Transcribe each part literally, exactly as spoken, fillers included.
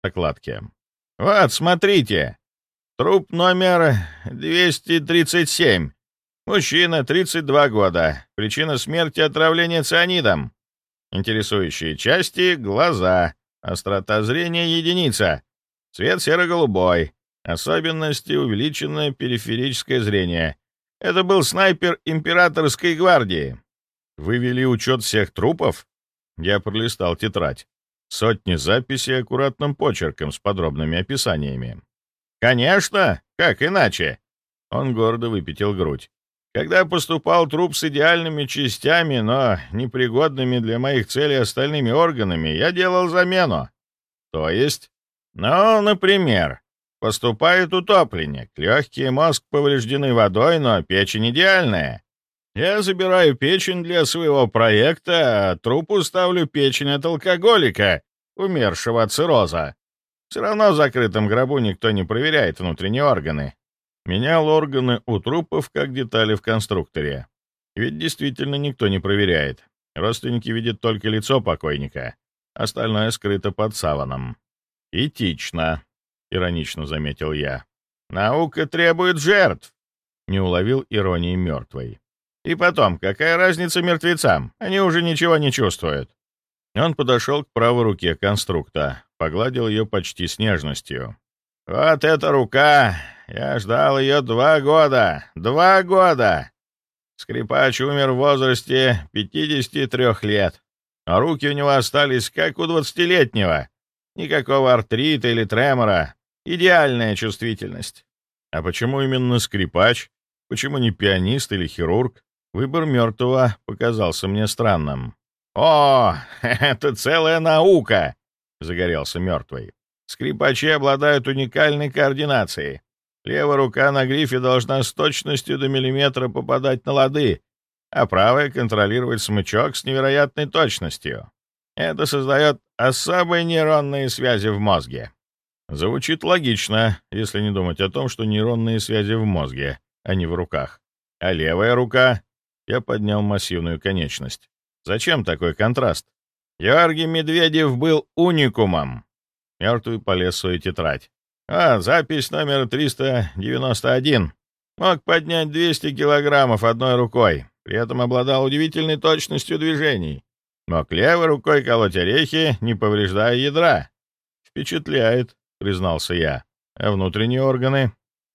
закладке. «Вот, смотрите. Труп номер двести тридцать семь. Мужчина, тридцать два года. Причина смерти — отравление цианидом. Интересующие части — глаза. Острота зрения — единица. Цвет серо-голубой. Особенности — увеличенное периферическое зрение. Это был снайпер императорской гвардии». «Вы вели учет всех трупов?» Я пролистал тетрадь. Сотни записей аккуратным почерком с подробными описаниями. «Конечно! Как иначе?» Он гордо выпятил грудь. «Когда поступал труп с идеальными частями, но непригодными для моих целей остальными органами, я делал замену. То есть? Ну, например, поступает утопленник, легкий, мозг повреждены водой, но печень идеальная. Я забираю печень для своего проекта, а трупу ставлю печень от алкоголика, умершего от цирроза. Все равно в закрытом гробу никто не проверяет внутренние органы. Менял органы у трупов, как детали в конструкторе. Ведь действительно никто не проверяет. Родственники видят только лицо покойника. Остальное скрыто под саваном. «Этично», — иронично заметил я. «Наука требует жертв», — не уловил иронии мертвой. «И потом, какая разница мертвецам? Они уже ничего не чувствуют». Он подошел к правой руке конструкта, погладил ее почти с нежностью. «Вот эта рука! Я ждал ее два года! Два года! Скрипач умер в возрасте пятидесяти трёх лет, а руки у него остались как у двадцатилетнего. Никакого артрита или тремора. Идеальная чувствительность». «А почему именно скрипач? Почему не пианист или хирург?» Выбор мертвого показался мне странным. «О, это целая наука!» — загорелся мертвый. «Скрипачи обладают уникальной координацией. Левая рука на грифе должна с точностью до миллиметра попадать на лады, а правая — контролировать смычок с невероятной точностью. Это создает особые нейронные связи в мозге». Звучит логично, если не думать о том, что нейронные связи в мозге, а не в руках. А левая рука... Я поднял массивную конечность. Зачем такой контраст? Георгий Медведев был уникумом. Мертвый полез в свою тетрадь. А, запись номер триста девяносто один. Мог поднять двести килограммов одной рукой. При этом обладал удивительной точностью движений. Мог левой рукой колоть орехи, не повреждая ядра. «Впечатляет», — признался я. «А внутренние органы?»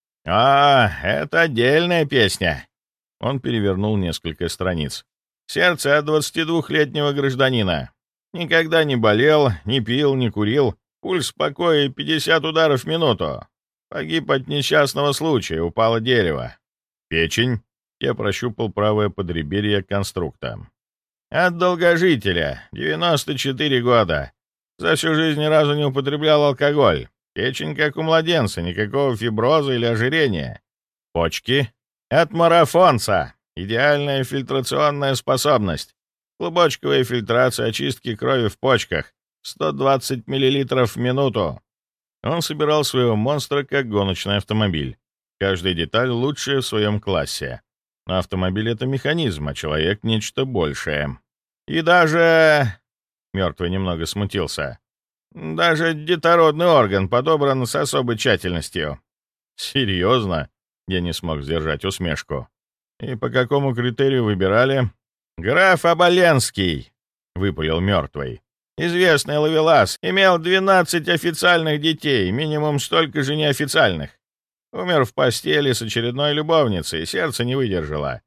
«А, это отдельная песня». Он перевернул несколько страниц. «Сердце от двадцатидвухлетнего гражданина. Никогда не болел, не пил, не курил. Пульс в покое пятьдесят ударов в минуту. Погиб от несчастного случая, упало дерево. Печень». Я прощупал правое подреберье конструкта. «От долгожителя, девяносто четыре года. За всю жизнь ни разу не употреблял алкоголь. Печень, как у младенца, никакого фиброза или ожирения. Почки. От марафонца. Идеальная фильтрационная способность. Клубочковая фильтрация очистки крови в почках. сто двадцать миллилитров в минуту». Он собирал своего монстра как гоночный автомобиль. Каждая деталь лучшая в своем классе. Но автомобиль — это механизм, а человек — нечто большее. И даже... Мертвый немного смутился. Даже детородный орган подобран с особой тщательностью. «Серьезно?» — я не смог сдержать усмешку. «И по какому критерию выбирали?» «Граф Оболенский», — выпалил мертвый. «Известный ловелас, имел двенадцать официальных детей, минимум столько же неофициальных. Умер в постели с очередной любовницей, сердце не выдержало.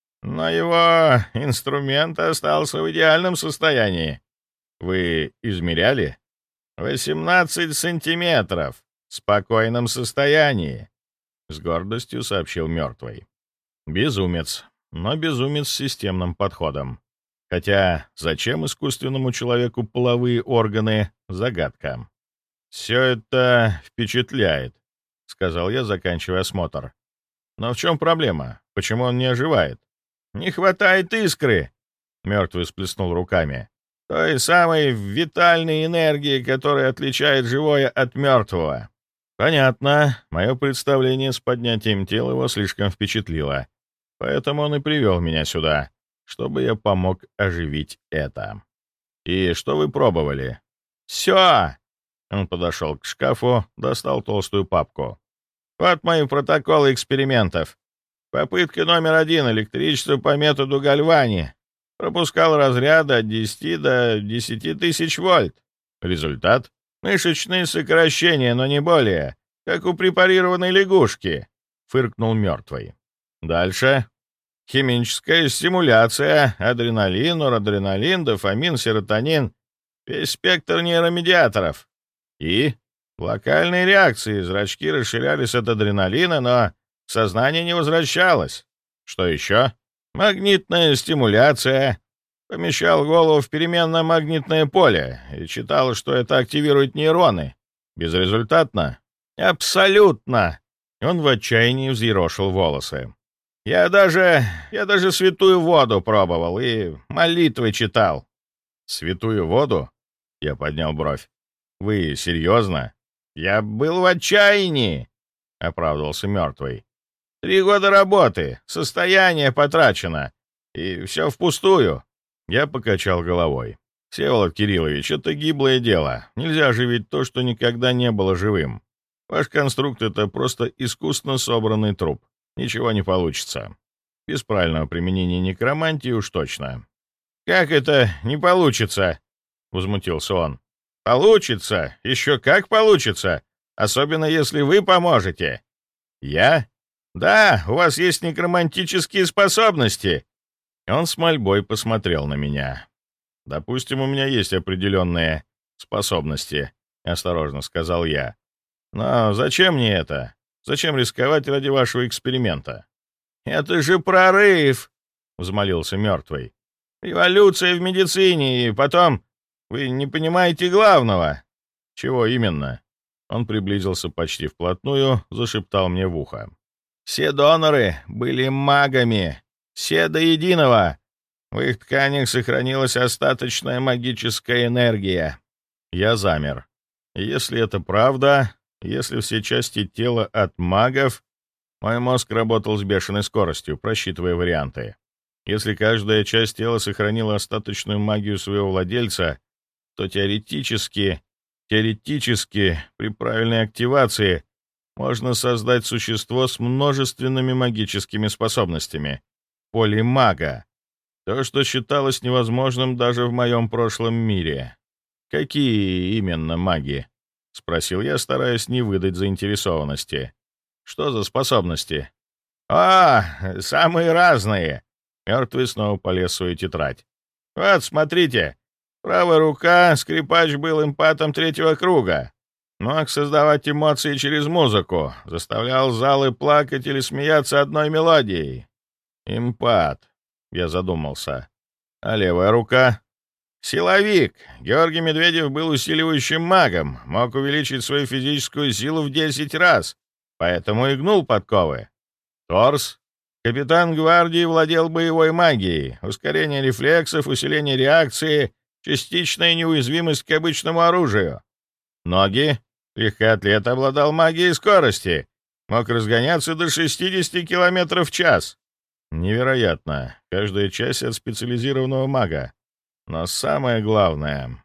Но его инструмент остался в идеальном состоянии». «Вы измеряли?» «Восемнадцать сантиметров. В спокойном состоянии», — с гордостью сообщил мертвый. Безумец, но безумец с системным подходом. Хотя зачем искусственному человеку половые органы — загадка. «Все это впечатляет», — сказал я, заканчивая осмотр. «Но в чем проблема? Почему он не оживает?» «Не хватает искры», — мертвый сплеснул руками. «Той самой витальной энергии, которая отличает живое от мертвого». «Понятно. Мое представление с поднятием тела его слишком впечатлило. Поэтому он и привел меня сюда, чтобы я помог оживить это». «И что вы пробовали?» «Все!» Он подошел к шкафу, достал толстую папку. «Вот мои протоколы экспериментов. Попытка номер один — электричество по методу Гальвани. Пропускал разряды от десяти до десяти тысяч вольт. Результат — мышечные сокращения, но не более, как у препарированной лягушки», — фыркнул мертвый. «Дальше. Химическая стимуляция, адреналин, норадреналин, дофамин, серотонин, весь спектр нейромедиаторов. И локальные реакции, зрачки расширялись от адреналина, но сознание не возвращалось. Что еще? Магнитная стимуляция. Помещал голову в переменное магнитное поле и читал, что это активирует нейроны. Безрезультатно? Абсолютно. Он в отчаянии взъерошил волосы. Я даже... я даже святую воду пробовал и молитвы читал. Святую воду? Я поднял бровь. Вы серьезно? Я был в отчаянии, оправдывался мертвый. Три года работы, состояние потрачено, и все впустую. Я покачал головой. Всеволод Кириллович, это гиблое дело. Нельзя оживить то, что никогда не было живым. Ваш конструкт — это просто искусно собранный труп. Ничего не получится. Без правильного применения некромантии уж точно. «Как это не получится?» — возмутился он. «Получится! Еще как получится! Особенно если вы поможете!» «Я?» «Да, у вас есть некромантические способности!» Он с мольбой посмотрел на меня. «Допустим, у меня есть определенные способности», — осторожно сказал я. «Но зачем мне это? Зачем рисковать ради вашего эксперимента?» «Это же прорыв!» — взмолился мертвый. «Революция в медицине, и потом... Вы не понимаете главного!» «Чего именно?» Он приблизился почти вплотную, зашептал мне в ухо. «Все доноры были магами. Все до единого. В их тканях сохранилась остаточная магическая энергия». Я замер. Если это правда, если все части тела от магов... Мой мозг работал с бешеной скоростью, просчитывая варианты. Если каждая часть тела сохранила остаточную магию своего владельца, то теоретически, теоретически, при правильной активации можно создать существо с множественными магическими способностями. Полимага. То, что считалось невозможным даже в моем прошлом мире. «Какие именно маги?» — спросил я, стараясь не выдать заинтересованности. «Что за способности?» «А, самые разные!» Мертвый снова полез в свою тетрадь. «Вот, смотрите. Правая рука, скрипач, был эмпатом третьего круга. Мог создавать эмоции через музыку, заставлял залы плакать или смеяться одной мелодией. Эмпат», — я задумался. «А левая рука?» «Силовик. Георгий Медведев был усиливающим магом, мог увеличить свою физическую силу в десять раз, поэтому и гнул подковы. Торс. Капитан гвардии владел боевой магией, ускорение рефлексов, усиление реакции, частичная неуязвимость к обычному оружию. Ноги. Легкоатлет обладал магией скорости, мог разгоняться до шестидесяти километров в час. Невероятно. Каждая часть от специализированного мага. Но самое главное...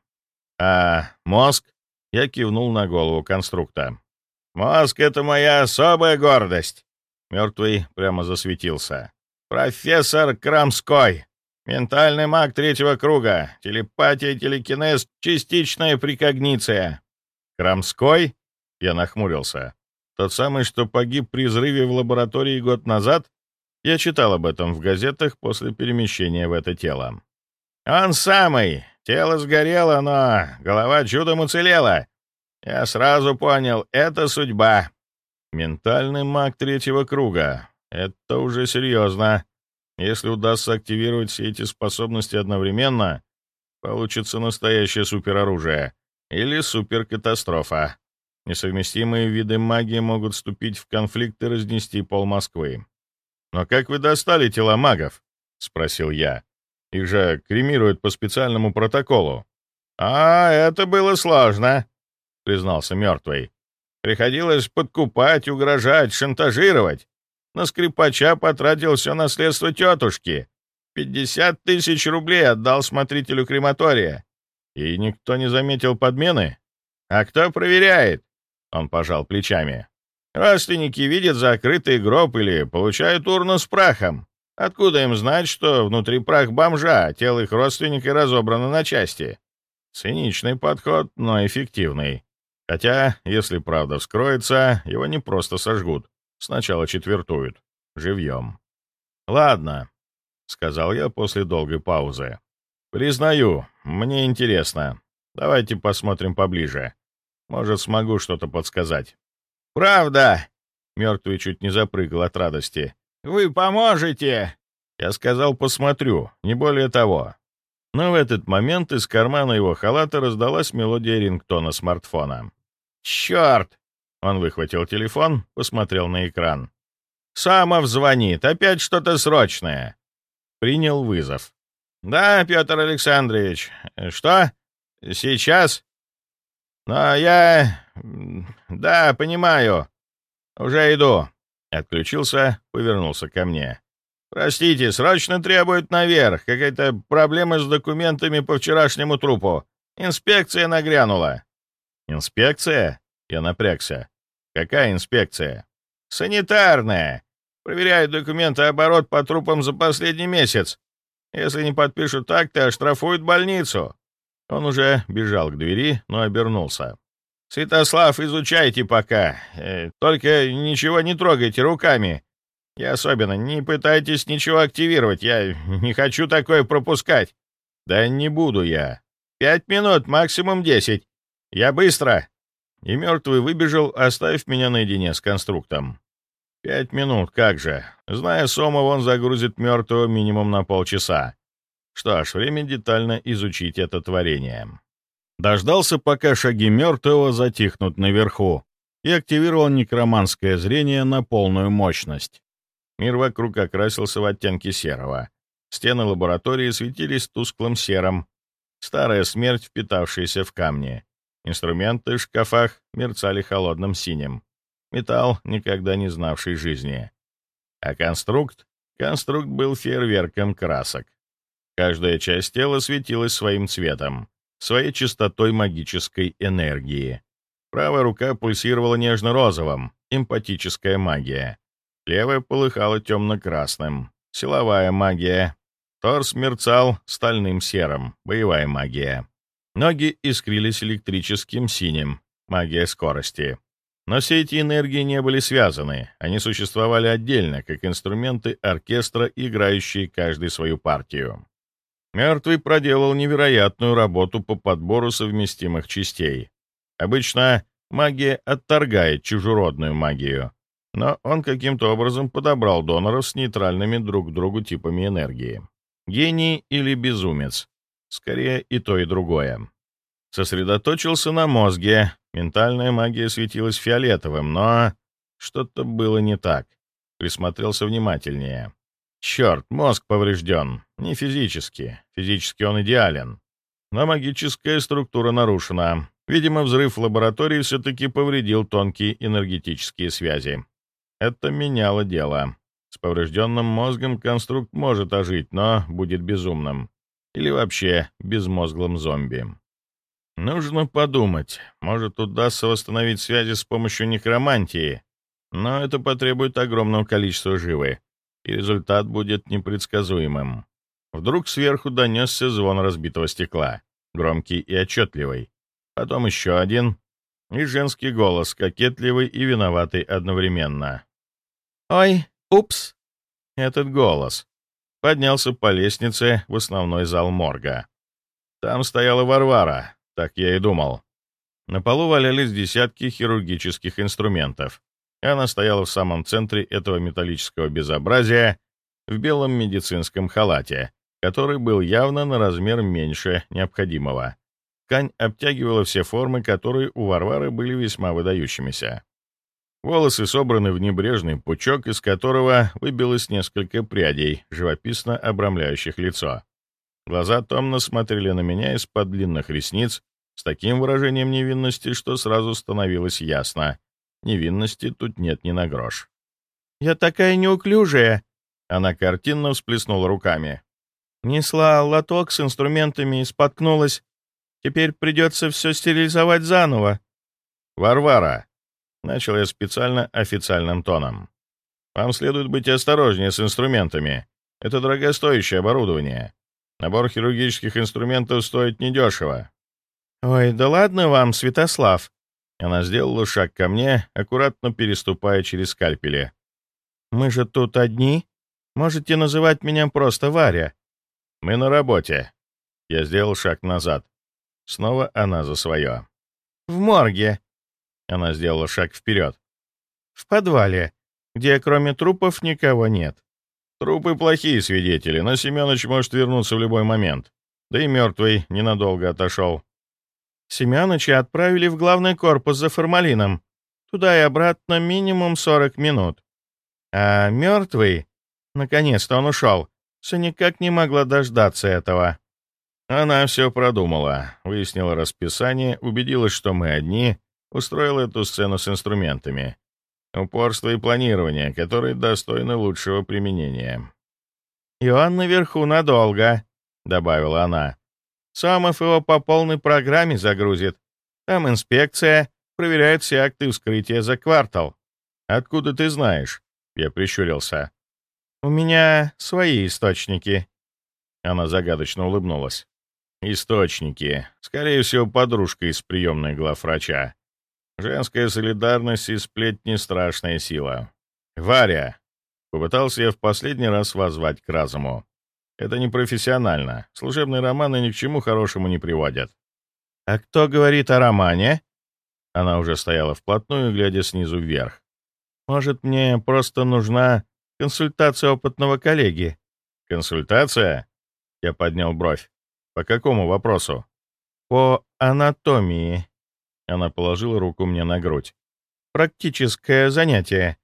А мозг? Я кивнул на голову конструкта. «Мозг — это моя особая гордость!» Мертвый прямо засветился. «Профессор Крамской! Ментальный маг третьего круга, телепатия, телекинез, частичная прекогниция». «Крамской?» Я нахмурился. «Тот самый, что погиб при взрыве в лаборатории год назад?» Я читал об этом в газетах после перемещения в это тело. «Он самый! Тело сгорело, но голова чудом уцелела. Я сразу понял, это судьба». «Ментальный маг третьего круга. Это уже серьезно. Если удастся активировать все эти способности одновременно, получится настоящее супероружие или суперкатастрофа. Несовместимые виды магии могут вступить в конфликт и разнести пол Москвы». «Но как вы достали тела магов?» — спросил я. «Их же кремируют по специальному протоколу». «А, это было сложно», — признался мертвый. «Приходилось подкупать, угрожать, шантажировать. На скрипача потратил все наследство тетушки. Пятьдесят тысяч рублей отдал смотрителю крематория. И никто не заметил подмены?» А кто проверяет?» Он пожал плечами. «Родственники видят закрытый гроб или получают урну с прахом. Откуда им знать, что внутри прах бомжа, а тело их родственника разобрано на части?» Циничный подход, но эффективный. Хотя, если правда вскроется, его не просто сожгут. Сначала четвертуют. Живьем. «Ладно», — сказал я после долгой паузы. «Признаю, мне интересно. Давайте посмотрим поближе. Может, смогу что-то подсказать». «Правда!» — мертвый чуть не запрыгал от радости. «Вы поможете!» Я сказал «посмотрю», не более того. Но в этот момент из кармана его халата раздалась мелодия рингтона смартфона. «Черт!» — он выхватил телефон, посмотрел на экран. «Самов звонит, опять что-то срочное». Принял вызов. «Да, Петр Александрович. Что? Сейчас? Но я... Да, понимаю. Уже иду». Отключился, повернулся ко мне. «Простите, срочно требуют наверх. Какая-то проблема с документами по вчерашнему трупу. Инспекция нагрянула». «Инспекция?» Я напрягся. «Какая инспекция?» «Санитарная. Проверяют документы оборот по трупам за последний месяц. Если не подпишут акты, оштрафуют больницу». Он уже бежал к двери, но обернулся. «Святослав, изучайте пока. Э, только ничего не трогайте руками. И особенно не пытайтесь ничего активировать. Я не хочу такое пропускать». «Да не буду я. Пять минут, максимум десять. Я быстро». И мертвый выбежал, оставив меня наедине с конструктом. Пять минут, как же. Зная Сомова, он загрузит мертвого минимум на полчаса. Что ж, время детально изучить это творение. Дождался, пока шаги мертвого затихнут наверху, и активировал некроманское зрение на полную мощность. Мир вокруг окрасился в оттенки серого. Стены лаборатории светились тусклым серым. Старая смерть, впитавшаяся в камни. Инструменты в шкафах мерцали холодным синим. Металл, никогда не знавший жизни. А конструкт? Конструкт был фейерверком красок. Каждая часть тела светилась своим цветом, своей чистотой магической энергии. Правая рука пульсировала нежно-розовым, эмпатическая магия. Левая полыхала темно-красным, силовая магия. Торс мерцал стальным серым, боевая магия. Ноги искрились электрическим синим, магия скорости. Но все эти энергии не были связаны, они существовали отдельно, как инструменты оркестра, играющие каждый свою партию. Мертвый проделал невероятную работу по подбору совместимых частей. Обычно магия отторгает чужеродную магию, но он каким-то образом подобрал доноров с нейтральными друг к другу типами энергии. Гений или безумец? Скорее и то, и другое. Сосредоточился на мозге. Ментальная магия светилась фиолетовым, но что-то было не так. Присмотрелся внимательнее. Черт, мозг поврежден. Не физически. Физически он идеален. Но магическая структура нарушена. Видимо, взрыв в лаборатории все-таки повредил тонкие энергетические связи. Это меняло дело. С поврежденным мозгом конструкт может ожить, но будет безумным. Или вообще безмозглым зомби. Нужно подумать. Может, удастся восстановить связи с помощью некромантии, но это потребует огромного количества живы, и результат будет непредсказуемым. Вдруг сверху донесся звон разбитого стекла, громкий и отчетливый. Потом еще один, и женский голос, кокетливый и виноватый одновременно. «Ой, упс!» Этот голос. Поднялся по лестнице в основной зал морга. Там стояла Варвара, так я и думал. На полу валялись десятки хирургических инструментов. Она стояла в самом центре этого металлического безобразия в белом медицинском халате, который был явно на размер меньше необходимого. Ткань обтягивала все формы, которые у Варвары были весьма выдающимися. Волосы собраны в небрежный пучок, из которого выбилось несколько прядей, живописно обрамляющих лицо. Глаза томно смотрели на меня из-под длинных ресниц с таким выражением невинности, что сразу становилось ясно. Невинности тут нет ни на грош. «Я такая неуклюжая!» Она картинно всплеснула руками. «Несла лоток с инструментами и споткнулась. Теперь придется все стерилизовать заново». «Варвара!» — начал я специально официальным тоном. «Вам следует быть осторожнее с инструментами. Это дорогостоящее оборудование. Набор хирургических инструментов стоит недешево». «Ой, да ладно вам, Святослав!» Она сделала шаг ко мне, аккуратно переступая через скальпели. «Мы же тут одни. Можете называть меня просто Варя». «Мы на работе». Я сделал шаг назад. Снова она за свое. «В морге». Она сделала шаг вперед. «В подвале, где кроме трупов никого нет». «Трупы — плохие свидетели, но Семёныч может вернуться в любой момент. Да и мертвый ненадолго отошел». Семёныча отправили в главный корпус за формалином. Туда и обратно минимум сорок минут. А мертвый, наконец-то он ушел, все никак не могла дождаться этого. Она все продумала, выяснила расписание, убедилась, что мы одни, устроила эту сцену с инструментами. Упорство и планирование, которые достойны лучшего применения. «И он наверху надолго», — добавила она. «Сомов его по полной программе загрузит. Там инспекция, проверяет все акты вскрытия за квартал». «Откуда ты знаешь?» — я прищурился. «У меня свои источники». Она загадочно улыбнулась. «Источники. Скорее всего, подружка из приемной главврача. Женская солидарность и сплетни — страшная сила. Варя!» Попытался я в последний раз воззвать к разуму. «Это непрофессионально. Служебные романы ни к чему хорошему не приводят». «А кто говорит о романе?» Она уже стояла вплотную, глядя снизу вверх. «Может, мне просто нужна консультация опытного коллеги?» «Консультация?» Я поднял бровь. «По какому вопросу?» «По анатомии». Она положила руку мне на грудь. «Практическое занятие.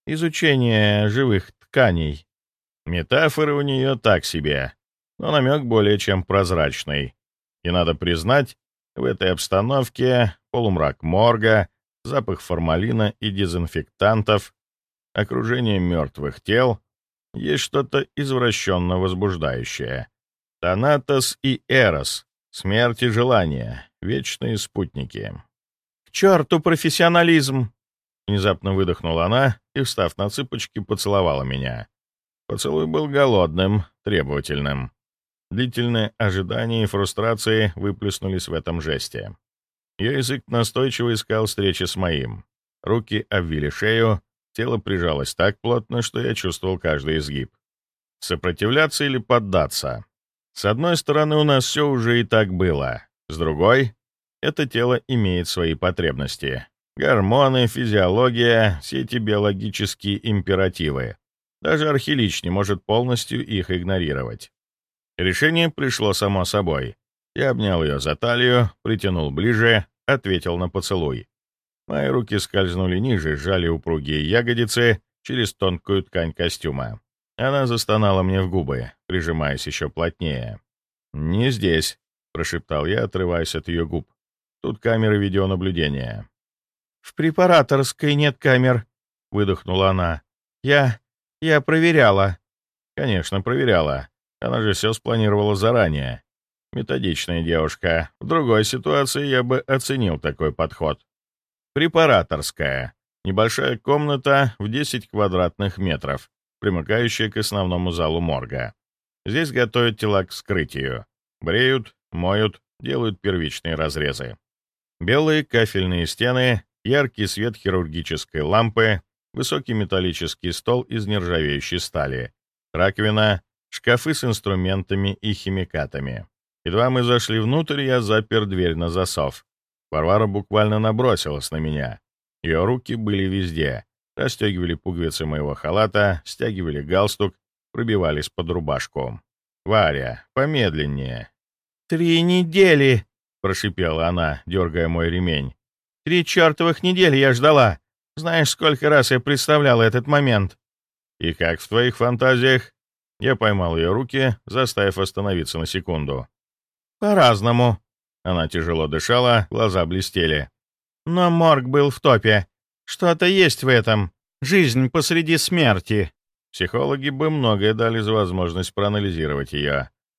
Изучение живых тканей». Метафоры у нее так себе, но намек более чем прозрачный. И надо признать, в этой обстановке полумрак морга, запах формалина и дезинфектантов, окружение мертвых тел — есть что-то извращенно возбуждающее. Танатос и Эрос, смерть и желание, вечные спутники. «К черту профессионализм!» Внезапно выдохнула она и, встав на цыпочки, поцеловала меня. Поцелуй был голодным, требовательным. Длительное ожидание и фрустрации выплеснулись в этом жесте. Ее язык настойчиво искал встречи с моим. Руки обвили шею, тело прижалось так плотно, что я чувствовал каждый изгиб. Сопротивляться или поддаться? С одной стороны, у нас все уже и так было. С другой, это тело имеет свои потребности. Гормоны, физиология, все эти биологические императивы. Даже архилич не может полностью их игнорировать. Решение пришло само собой. Я обнял ее за талию, притянул ближе, ответил на поцелуй. Мои руки скользнули ниже, сжали упругие ягодицы через тонкую ткань костюма. Она застонала мне в губы, прижимаясь еще плотнее. «Не здесь», — прошептал я, отрываясь от ее губ. «Тут камеры видеонаблюдения». «В препараторской нет камер», — выдохнула она. «Я... я проверяла». «Конечно, проверяла. Она же все спланировала заранее. Методичная девушка. В другой ситуации я бы оценил такой подход. Препараторская. Небольшая комната в десять квадратных метров, примыкающая к основному залу морга. Здесь готовят тела к вскрытию. Бреют, моют, делают первичные разрезы. Белые кафельные стены, яркий свет хирургической лампы, высокий металлический стол из нержавеющей стали, раковина, шкафы с инструментами и химикатами. Едва мы зашли внутрь, я запер дверь на засов. Варвара буквально набросилась на меня. Ее руки были везде. Расстегивали пуговицы моего халата, стягивали галстук, пробивались под рубашку. «Варя, помедленнее». «Три недели!» — прошипела она, дергая мой ремень. «Три чертовых недели я ждала. Знаешь, сколько раз я представляла этот момент?» «И как в твоих фантазиях?» Я поймал ее руки, заставив остановиться на секунду. «По-разному». Она тяжело дышала, глаза блестели. «Но морг был в топе. Что-то есть в этом. Жизнь посреди смерти». Психологи бы многое дали за возможность проанализировать ее.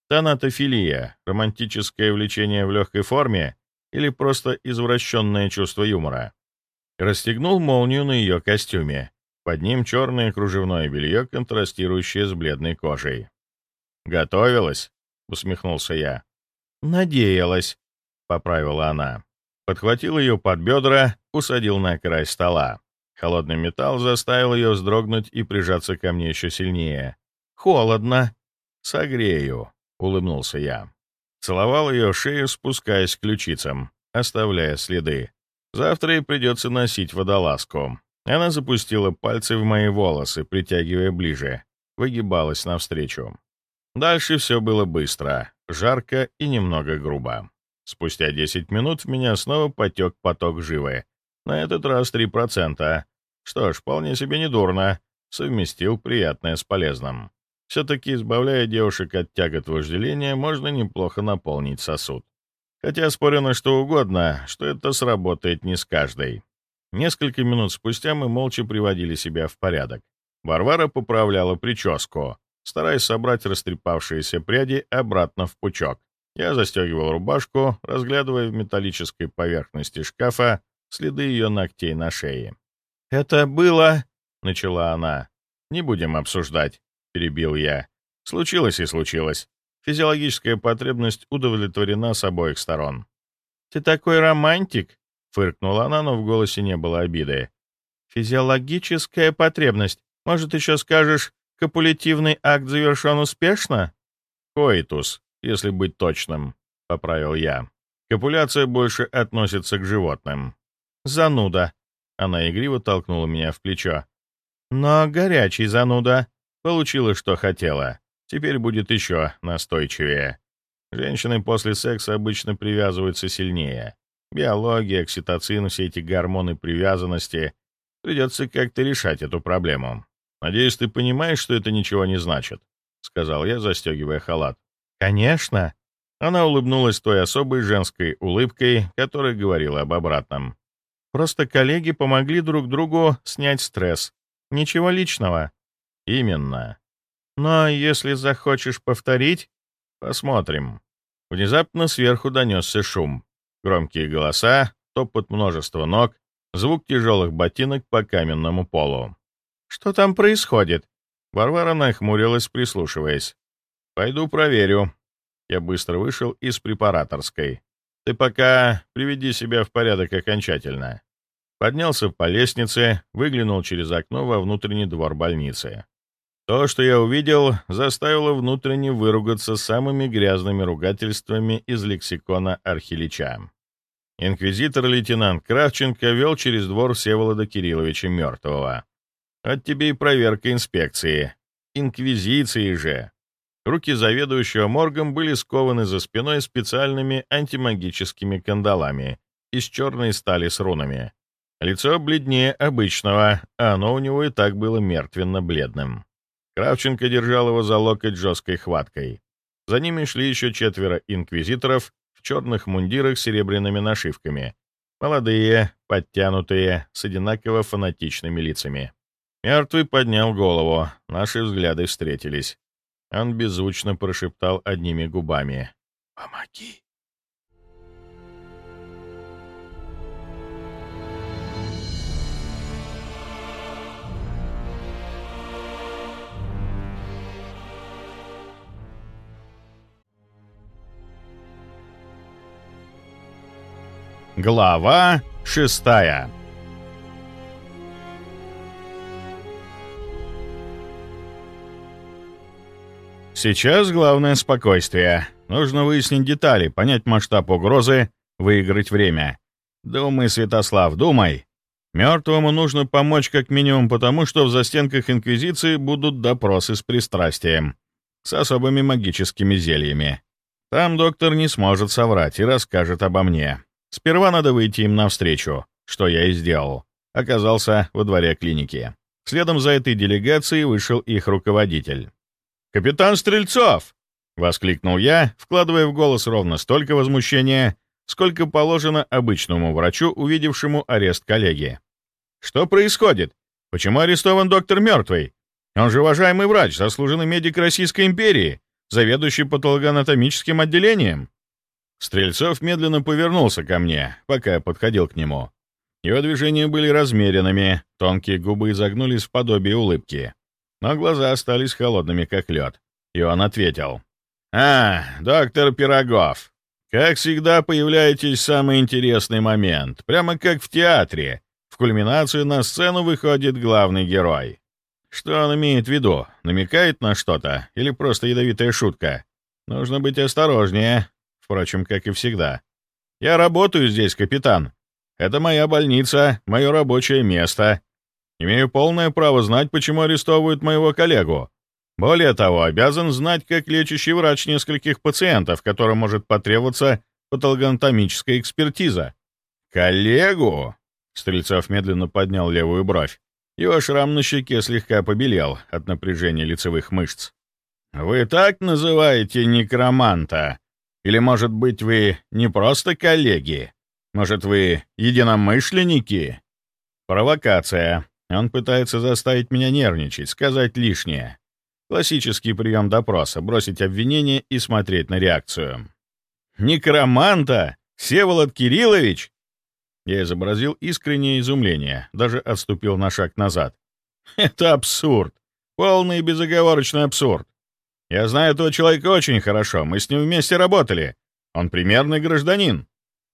Танатофилия — романтическое влечение в легкой форме или просто извращенное чувство юмора. Расстегнул молнию на ее костюме. Под ним черное кружевное белье, контрастирующее с бледной кожей. «Готовилась?» — усмехнулся я. «Надеялась», — поправила она. Подхватил ее под бедра, усадил на край стола. Холодный металл заставил ее вздрогнуть и прижаться ко мне еще сильнее. «Холодно». «Согрею», — улыбнулся я. Целовал ее шею, спускаясь к ключицам, оставляя следы. «Завтра ей придется носить водолазку». Она запустила пальцы в мои волосы, притягивая ближе, выгибалась навстречу. Дальше все было быстро, жарко и немного грубо. Спустя десять минут в меня снова потек поток живы. На этот раз три процента. Что ж, вполне себе недурно. Совместил приятное с полезным. Все-таки, избавляя девушек от тягот вожделения, можно неплохо наполнить сосуд. Хотя спорю на что угодно, что это сработает не с каждой. Несколько минут спустя мы молча приводили себя в порядок. Варвара поправляла прическу, стараясь собрать растрепавшиеся пряди обратно в пучок. Я застегивал рубашку, разглядывая в металлической поверхности шкафа следы ее ногтей на шее. «Это было...» — начала она. «Не будем обсуждать», — перебил я. «Случилось и случилось. Физиологическая потребность удовлетворена с обоих сторон». «Ты такой романтик!» — фыркнула она, но в голосе не было обиды. «Физиологическая потребность. Может, еще скажешь, копулятивный акт завершен успешно?» «Коитус, если быть точным», — поправил я. «Копуляция больше относится к животным». «Зануда». Она игриво толкнула меня в плечо. «Но горячий зануда. Получила, что хотела. Теперь будет еще настойчивее. Женщины после секса обычно привязываются сильнее. Биология, окситоцин, все эти гормоны привязанности. Придется как-то решать эту проблему. Надеюсь, ты понимаешь, что это ничего не значит», — сказал я, застегивая халат. «Конечно». Она улыбнулась той особой женской улыбкой, которая говорила об обратном. «Просто коллеги помогли друг другу снять стресс. Ничего личного». «Именно. Но если захочешь повторить, посмотрим». Внезапно сверху донесся шум. Громкие голоса, топот множества ног, звук тяжелых ботинок по каменному полу. «Что там происходит?» Варвара нахмурилась, прислушиваясь. «Пойду проверю». Я быстро вышел из препараторской. «Ты пока приведи себя в порядок окончательно». Поднялся по лестнице, выглянул через окно во внутренний двор больницы. То, что я увидел, заставило внутренне выругаться самыми грязными ругательствами из лексикона Архилича. Инквизитор-лейтенант Кравченко вел через двор Всеволода Кирилловича мертвого. От тебе и проверка инспекции. Инквизиции же. Руки заведующего моргом были скованы за спиной специальными антимагическими кандалами из черной стали с рунами. Лицо бледнее обычного, а оно у него и так было мертвенно-бледным. Кравченко держал его за локоть жесткой хваткой. За ними шли еще четверо инквизиторов в черных мундирах с серебряными нашивками. Молодые, подтянутые, с одинаково фанатичными лицами. Мертвый поднял голову, наши взгляды встретились. Он беззвучно прошептал одними губами: «Помоги». Глава шестая. Сейчас главное спокойствие. Нужно выяснить детали, понять масштаб угрозы, выиграть время. Думай, Святослав, думай. Мертвому нужно помочь как минимум потому, что в застенках Инквизиции будут допросы с пристрастием, с особыми магическими зельями. Там доктор не сможет соврать и расскажет обо мне. Сперва надо выйти им навстречу, что я и сделал. Оказался во дворе клиники. Следом за этой делегацией вышел их руководитель. «Капитан Стрельцов!» — воскликнул я, вкладывая в голос ровно столько возмущения, сколько положено обычному врачу, увидевшему арест коллеги. «Что происходит? Почему арестован доктор Мертвый? Он же уважаемый врач, заслуженный медик Российской империи. заведующий патологоанатомическим отделением?» Стрельцов медленно повернулся ко мне, пока я подходил к нему. Его движения были размеренными, тонкие губы изогнулись в подобие улыбки, но глаза остались холодными, как лед. И он ответил: «А, доктор Пирогов, как всегда появляетесь в самый интересный момент, прямо как в театре. В кульминацию на сцену выходит главный герой». Что он имеет в виду? Намекает на что-то? Или просто ядовитая шутка? Нужно быть осторожнее, впрочем, как и всегда. «Я работаю здесь, капитан. Это моя больница, мое рабочее место. Имею полное право знать, почему арестовывают моего коллегу. Более того, обязан знать, как лечащий врач нескольких пациентов, которым может потребоваться патологоанатомическая экспертиза». «Коллегу?» Стрельцов медленно поднял левую бровь. Его шрам на щеке слегка побелел от напряжения лицевых мышц. «Вы так называете некроманта? Или, может быть, вы не просто коллеги? Может, вы единомышленники?» Провокация. Он пытается заставить меня нервничать, сказать лишнее. Классический прием допроса — бросить обвинение и смотреть на реакцию. «Некроманта? Всеволод Кириллович?» Я изобразил искреннее изумление, даже отступил на шаг назад. «Это абсурд! Полный безоговорочный абсурд! Я знаю этого человека очень хорошо, мы с ним вместе работали. Он примерный гражданин».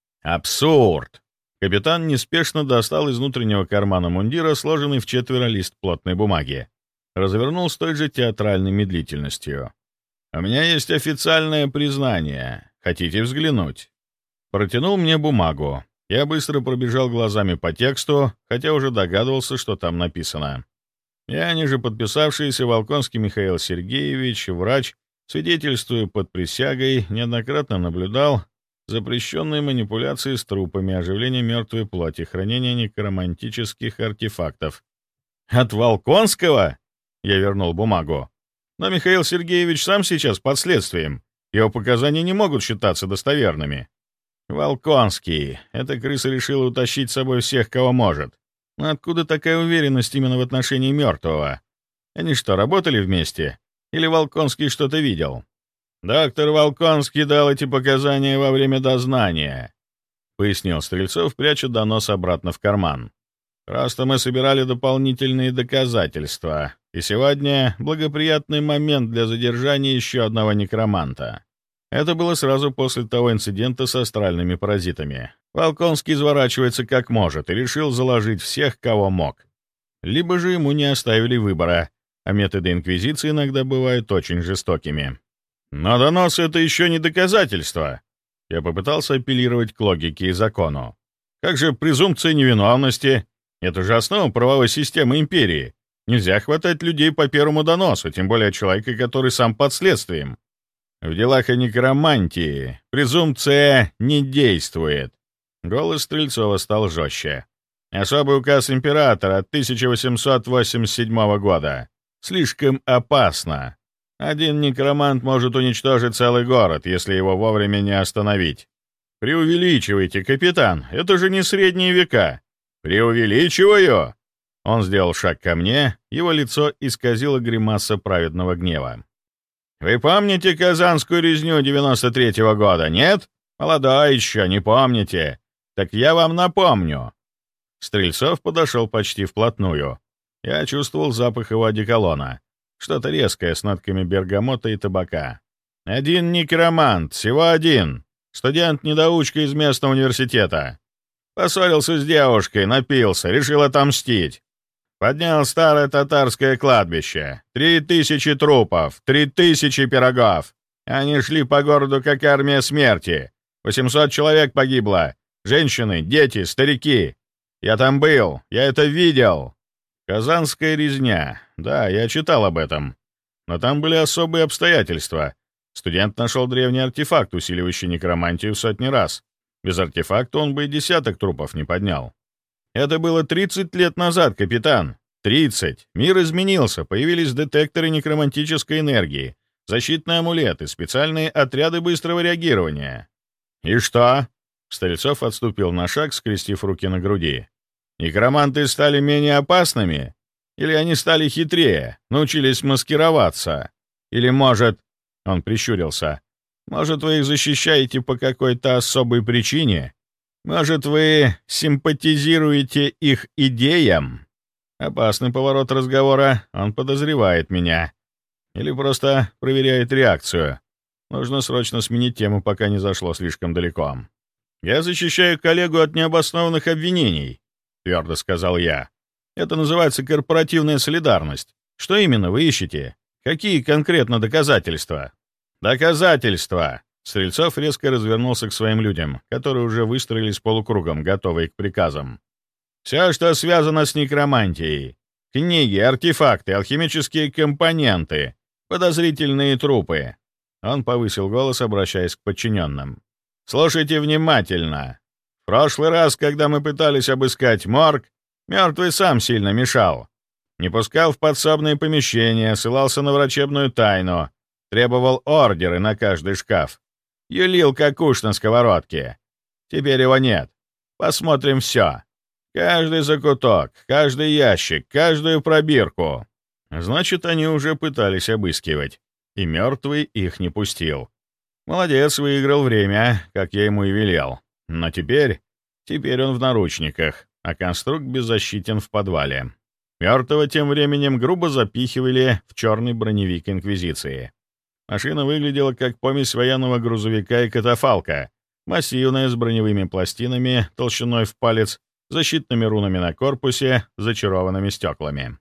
«Абсурд!» Капитан неспешно достал из внутреннего кармана мундира сложенный в четверо лист плотной бумаги. Развернул с той же театральной медлительностью. «У меня есть официальное признание. Хотите взглянуть?» Протянул мне бумагу. Я быстро пробежал глазами по тексту, хотя уже догадывался, что там написано. Я, ниже подписавшийся Волконский Михаил Сергеевич, врач, свидетельствую под присягой, неоднократно наблюдал запрещенные манипуляции с трупами, оживление мертвой плоти, хранение некромантических артефактов. «От Волконского?» Я вернул бумагу. «Но Михаил Сергеевич сам сейчас под следствием. Его показания не могут считаться достоверными». «Волконский. Эта крыса решила утащить с собой всех, кого может. Но откуда такая уверенность именно в отношении мертвого? Они что, работали вместе? Или Волконский что-то видел?» «Доктор Волконский дал эти показания во время дознания», — пояснил Стрельцов, пряча донос обратно в карман. «Просто мы собирали дополнительные доказательства, и сегодня благоприятный момент для задержания еще одного некроманта». Это было сразу после того инцидента с астральными паразитами. Волконский изворачивается как может и решил заложить всех, кого мог. Либо же ему не оставили выбора, а методы инквизиции иногда бывают очень жестокими. «Но донос — это еще не доказательство!» Я попытался апеллировать к логике и закону. «Как же презумпция невиновности? Это же основа правовой системы империи. Нельзя хватать людей по первому доносу, тем более человека, который сам под следствием. В делах о некромантии презумпция не действует». Голос Стрельцова стал жестче. «Особый указ императора от тысяча восемьсот восемьдесят седьмого года. Слишком опасно. Один некромант может уничтожить целый город, если его вовремя не остановить». «Преувеличивайте, капитан, это же не средние века». «Преувеличиваю?» Он сделал шаг ко мне, его лицо исказило гримаса праведного гнева. «Вы помните Казанскую резню девяносто третьего года, нет? Молодой еще, не помните? Так я вам напомню». Стрельцов подошел почти вплотную. Я чувствовал запах его одеколона. Что-то резкое с нотками бергамота и табака. «Один некромант, всего один. Студент-недоучка из местного университета. Поссорился с девушкой, напился, решил отомстить. Поднял старое татарское кладбище. Три тысячи трупов, три тысячи пирогов. Они шли по городу, как армия смерти. восемьсот человек погибло. Женщины, дети, старики. Я там был, я это видел. Казанская резня. Да, я читал об этом. Но там были особые обстоятельства. Студент нашел древний артефакт, усиливающий некромантию в сотни раз. Без артефакта он бы и десяток трупов не поднял. Это было тридцать лет назад, капитан. тридцать. Мир изменился, появились детекторы некромантической энергии, защитные амулеты, специальные отряды быстрого реагирования. «И что?» Стрельцов отступил на шаг, скрестив руки на груди. «Некроманты стали менее опасными? Или они стали хитрее, научились маскироваться? Или, может, Он прищурился. «Может, вы их защищаете по какой-то особой причине? Может, вы симпатизируете их идеям?» Опасный поворот разговора. Он подозревает меня. Или просто проверяет реакцию. Нужно срочно сменить тему, пока не зашло слишком далеко. «Я защищаю коллегу от необоснованных обвинений», — твердо сказал я. «Это называется корпоративная солидарность. Что именно вы ищете? Какие конкретно доказательства?» «Доказательства!» Стрельцов резко развернулся к своим людям, которые уже выстроились полукругом, готовые к приказам. «Все, что связано с некромантией. Книги, артефакты, алхимические компоненты, подозрительные трупы». Он повысил голос, обращаясь к подчиненным. «Слушайте внимательно. В прошлый раз, когда мы пытались обыскать морг, мертвый сам сильно мешал. Не пускал в подсобные помещения, ссылался на врачебную тайну, требовал ордеры на каждый шкаф. Юлил, как уж на сковородке. Теперь его нет. Посмотрим все. Каждый закуток, каждый ящик, каждую пробирку». Значит, они уже пытались обыскивать, и мертвый их не пустил. Молодец, выиграл время, как я ему и велел. Но теперь... Теперь он в наручниках, а конструкт беззащитен в подвале. Мертвого тем временем грубо запихивали в черный броневик Инквизиции. Машина выглядела как помесь военного грузовика и катафалка, массивная, с броневыми пластинами толщиной в палец, защитными рунами на корпусе, зачарованными стеклами.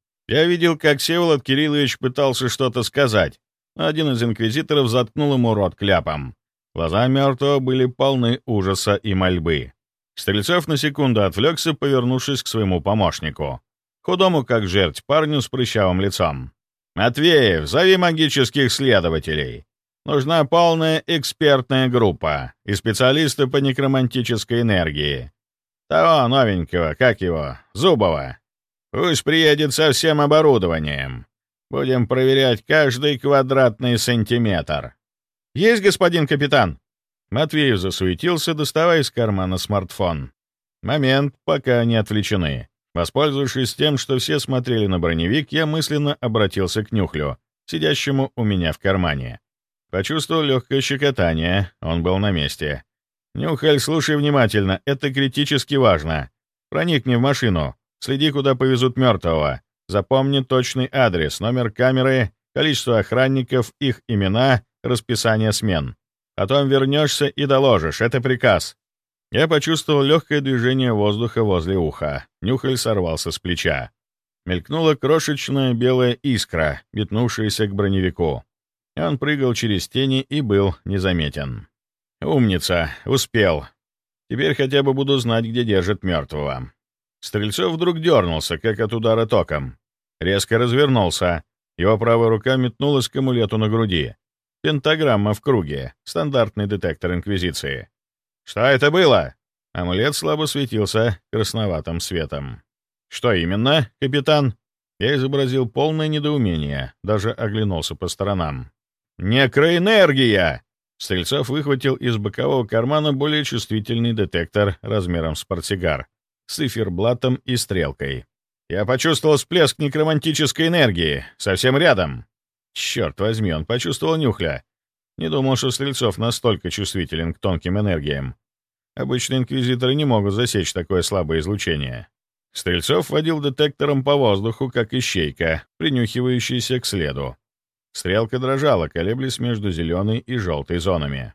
Я видел, как Всеволод Кириллович пытался что-то сказать, но один из инквизиторов заткнул ему рот кляпом. Глаза мертвого были полны ужаса и мольбы. Стрельцов на секунду отвлекся, повернувшись к своему помощнику, худому как жерть парню с прыщавым лицом. «Матвеев, зови магических следователей. Нужна полная экспертная группа и специалисты по некромантической энергии. Того новенького, как его, Зубова. Пусть приедет со всем оборудованием. Будем проверять каждый квадратный сантиметр». «Есть, господин капитан!» Матвеев засуетился, доставая из кармана смартфон. Момент, пока они отвлечены. Воспользовавшись тем, что все смотрели на броневик, я мысленно обратился к Нюхлю, сидящему у меня в кармане. Почувствовал легкое щекотание, он был на месте. «Нюхаль, слушай внимательно, это критически важно. Проникни в машину, следи, куда повезут мертвого. Запомни точный адрес, номер камеры, количество охранников, их имена, расписание смен. Потом вернешься и доложишь, это приказ». Я почувствовал легкое движение воздуха возле уха. Нюхаль сорвался с плеча. Мелькнула крошечная белая искра, метнувшаяся к броневику. Он прыгал через тени и был незаметен. «Умница, успел. Теперь хотя бы буду знать, где держат мертвого». Стрельцов вдруг дернулся, как от удара током. Резко развернулся. Его правая рука метнулась к амулету на груди. Пентаграмма в круге, стандартный детектор Инквизиции. «Что это было?» Амулет слабо светился красноватым светом. «Что именно, капитан?» Я изобразил полное недоумение, даже оглянулся по сторонам. «Некроэнергия!» Стрельцов выхватил из бокового кармана более чувствительный детектор размером с портсигар, с циферблатом и стрелкой. «Я почувствовал всплеск некромантической энергии, совсем рядом». Черт возьми, он почувствовал Нюхля. Не думал, что Стрельцов настолько чувствителен к тонким энергиям. Обычно инквизиторы не могут засечь такое слабое излучение. Стрельцов водил детектором по воздуху, как ищейка, принюхивающаяся к следу. Стрелка дрожала, колеблясь между зеленой и желтой зонами.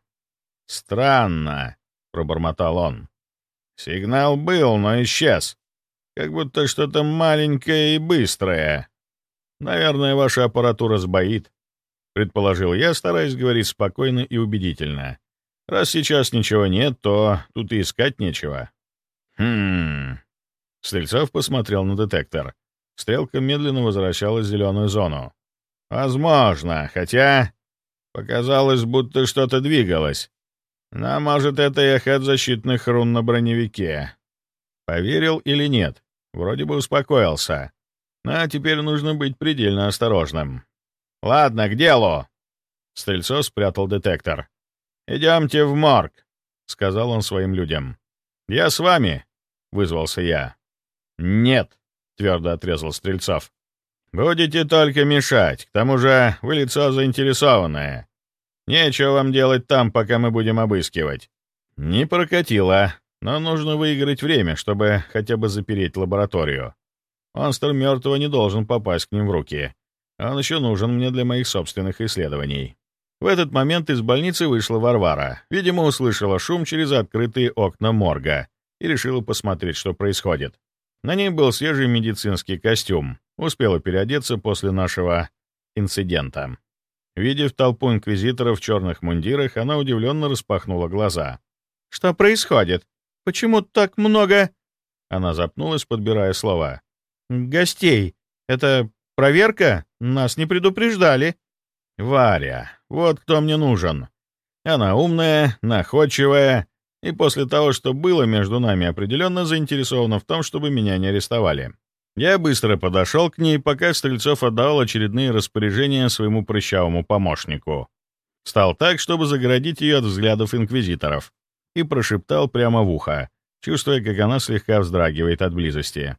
«Странно», — пробормотал он. «Сигнал был, но исчез. Как будто что-то маленькое и быстрое. Наверное, ваша аппаратура сбоит», — предположил я, стараясь говорить спокойно и убедительно. «Раз сейчас ничего нет, то тут и искать нечего». «Хм...» Стрельцов посмотрел на детектор. Стрелка медленно возвращалась в зеленую зону. «Возможно, хотя...» Показалось, будто что-то двигалось. Но, может, это эхо от защитных рун на броневике. Поверил или нет? Вроде бы успокоился. А теперь нужно быть предельно осторожным. «Ладно, к делу!» Стрельцов спрятал детектор. «Идемте в морг», — сказал он своим людям. «Я с вами», — вызвался я. «Нет», — твердо отрезал Стрельцов. «Будете только мешать. К тому же вы лицо заинтересованное. Нечего вам делать там, пока мы будем обыскивать». Не прокатило, но нужно выиграть время, чтобы хотя бы запереть лабораторию. Монстр мертвого не должен попасть к ним в руки. Он еще нужен мне для моих собственных исследований. В этот момент из больницы вышла Варвара. Видимо, услышала шум через открытые окна морга и решила посмотреть, что происходит. На ней был свежий медицинский костюм. Успела переодеться после нашего инцидента. Видев толпу инквизиторов в черных мундирах, она удивленно распахнула глаза. «Что происходит? Почему так много...» Она запнулась, подбирая слова. «Гостей. Это проверка? Нас не предупреждали». «Варя, вот кто мне нужен. Она умная, находчивая, и после того, что было между нами, определенно заинтересована в том, чтобы меня не арестовали». Я быстро подошел к ней, пока Стрельцов отдавал очередные распоряжения своему прыщавому помощнику. Встал так, чтобы загородить ее от взглядов инквизиторов, и прошептал прямо в ухо, чувствуя, как она слегка вздрагивает от близости.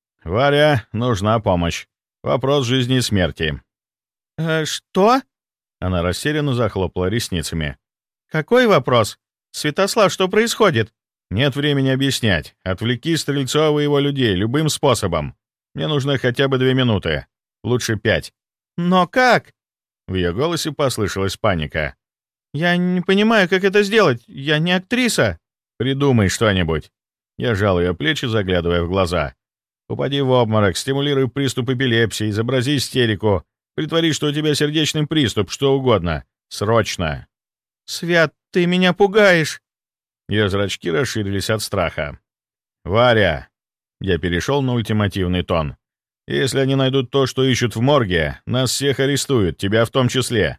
«Варя, нужна помощь. Вопрос жизни и смерти». «Э, что?» Она растерянно захлопала ресницами. «Какой вопрос? Святослав, что происходит?» «Нет времени объяснять. Отвлеки Стрельцова и его людей любым способом. Мне нужно хотя бы две минуты. Лучше пять». «Но как?» В ее голосе послышалась паника. «Я не понимаю, как это сделать. Я не актриса». «Придумай что-нибудь». Я жал ее плечи, заглядывая в глаза. «Упади в обморок, стимулируй приступ эпилепсии, изобрази истерику. Притвори, что у тебя сердечный приступ, что угодно. Срочно». «Свят, ты меня пугаешь». Ее зрачки расширились от страха. «Варя!» Я перешел на ультимативный тон. «Если они найдут то, что ищут в морге, нас всех арестуют, тебя в том числе».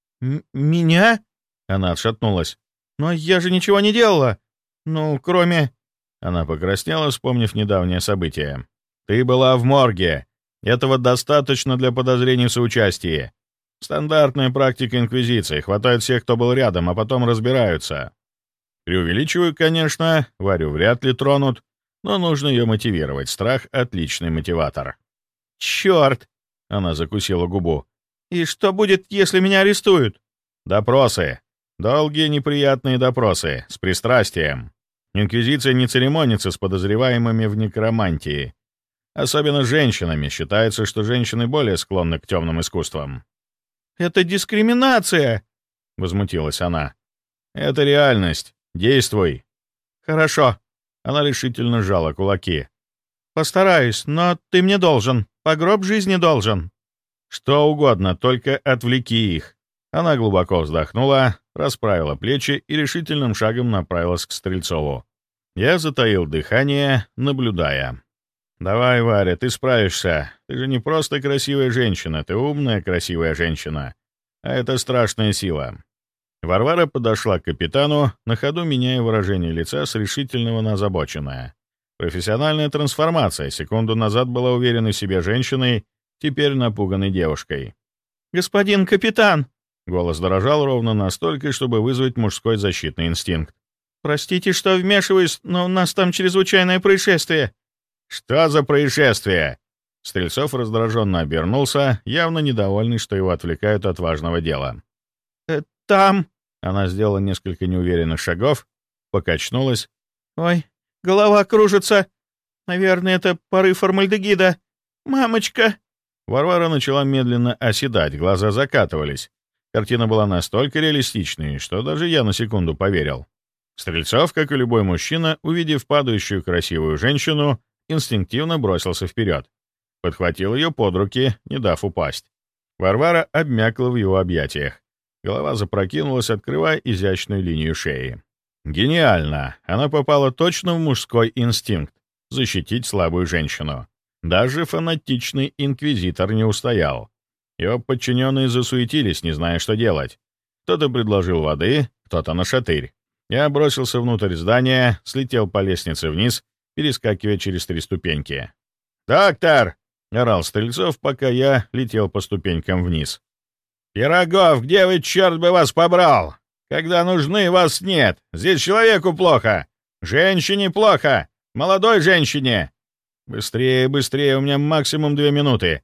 М «Меня?» Она отшатнулась. «Но я же ничего не делала. Ну, кроме...» Она покраснела, вспомнив недавнее событие. «Ты была в морге. Этого достаточно для подозрений в соучастии. Стандартная практика Инквизиции. Хватают всех, кто был рядом, а потом разбираются. Преувеличиваю, конечно, Варю вряд ли тронут, но нужно ее мотивировать. Страх — отличный мотиватор». «Черт!» — она закусила губу. «И что будет, если меня арестуют?» «Допросы. Долгие неприятные допросы. С пристрастием. Инквизиция не церемонится с подозреваемыми в некромантии. Особенно с женщинами. Считается, что женщины более склонны к темным искусствам». «Это дискриминация!» — возмутилась она. «Это реальность. Действуй». «Хорошо». Она решительно сжала кулаки. «Постараюсь, но ты мне должен. По гроб жизни должен». «Что угодно, только отвлеки их». Она глубоко вздохнула, расправила плечи и решительным шагом направилась к Стрельцову. Я затаил дыхание, наблюдая. «Давай, Варя, ты справишься. Ты же не просто красивая женщина, ты умная красивая женщина. А это страшная сила». Варвара подошла к капитану, на ходу меняя выражение лица с решительного на озабоченное. Профессиональная трансформация. Секунду назад была уверенной в себе женщиной, теперь напуганной девушкой. «Господин капитан!» Голос дрожал ровно настолько, чтобы вызвать мужской защитный инстинкт. «Простите, что вмешиваюсь, но у нас там чрезвычайное происшествие». «Что за происшествие?» Стрельцов раздраженно обернулся, явно недовольный, что его отвлекают от важного дела. «Э, «Там...» Она сделала несколько неуверенных шагов, покачнулась. «Ой, голова кружится. Наверное, это порыв формальдегида. Мамочка!» Варвара начала медленно оседать, глаза закатывались. Картина была настолько реалистичной, что даже я на секунду поверил. Стрельцов, как и любой мужчина, увидев падающую красивую женщину, инстинктивно бросился вперед. Подхватил ее под руки, не дав упасть. Варвара обмякла в его объятиях. Голова запрокинулась, открывая изящную линию шеи. Гениально! Она попала точно в мужской инстинкт — защитить слабую женщину. Даже фанатичный инквизитор не устоял. Его подчиненные засуетились, не зная, что делать. Кто-то предложил воды, кто-то нашатырь. Я бросился внутрь здания, слетел по лестнице вниз, перескакивая через три ступеньки. «Доктор!» — орал Стрельцов, пока я летел по ступенькам вниз. «Пирогов, где вы, черт бы вас побрал? Когда нужны, вас нет. Здесь человеку плохо. Женщине плохо. Молодой женщине. Быстрее, быстрее, у меня максимум две минуты.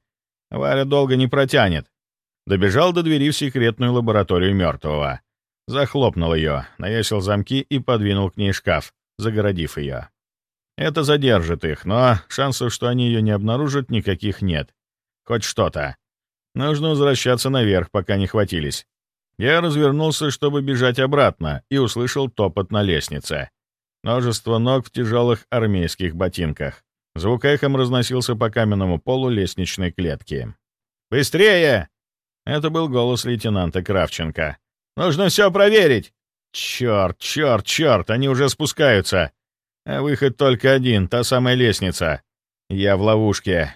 Варя долго не протянет. Добежал до двери в секретную лабораторию мертвого. Захлопнул ее, навесил замки и подвинул к ней шкаф, загородив ее. Это задержит их, но шансов, что они ее не обнаружат, никаких нет. Хоть что-то. Нужно возвращаться наверх, пока не хватились. Я развернулся, чтобы бежать обратно, и услышал топот на лестнице. Множество ног в тяжелых армейских ботинках. Звук эхом разносился по каменному полу лестничной клетки. «Быстрее!» Это был голос лейтенанта Кравченко. «Нужно все проверить!» «Черт, черт, черт, они уже спускаются!» А выход только один, та самая лестница. Я в ловушке.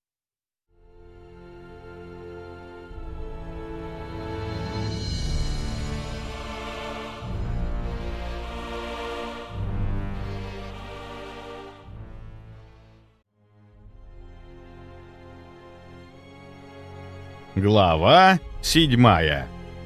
Глава седьмая.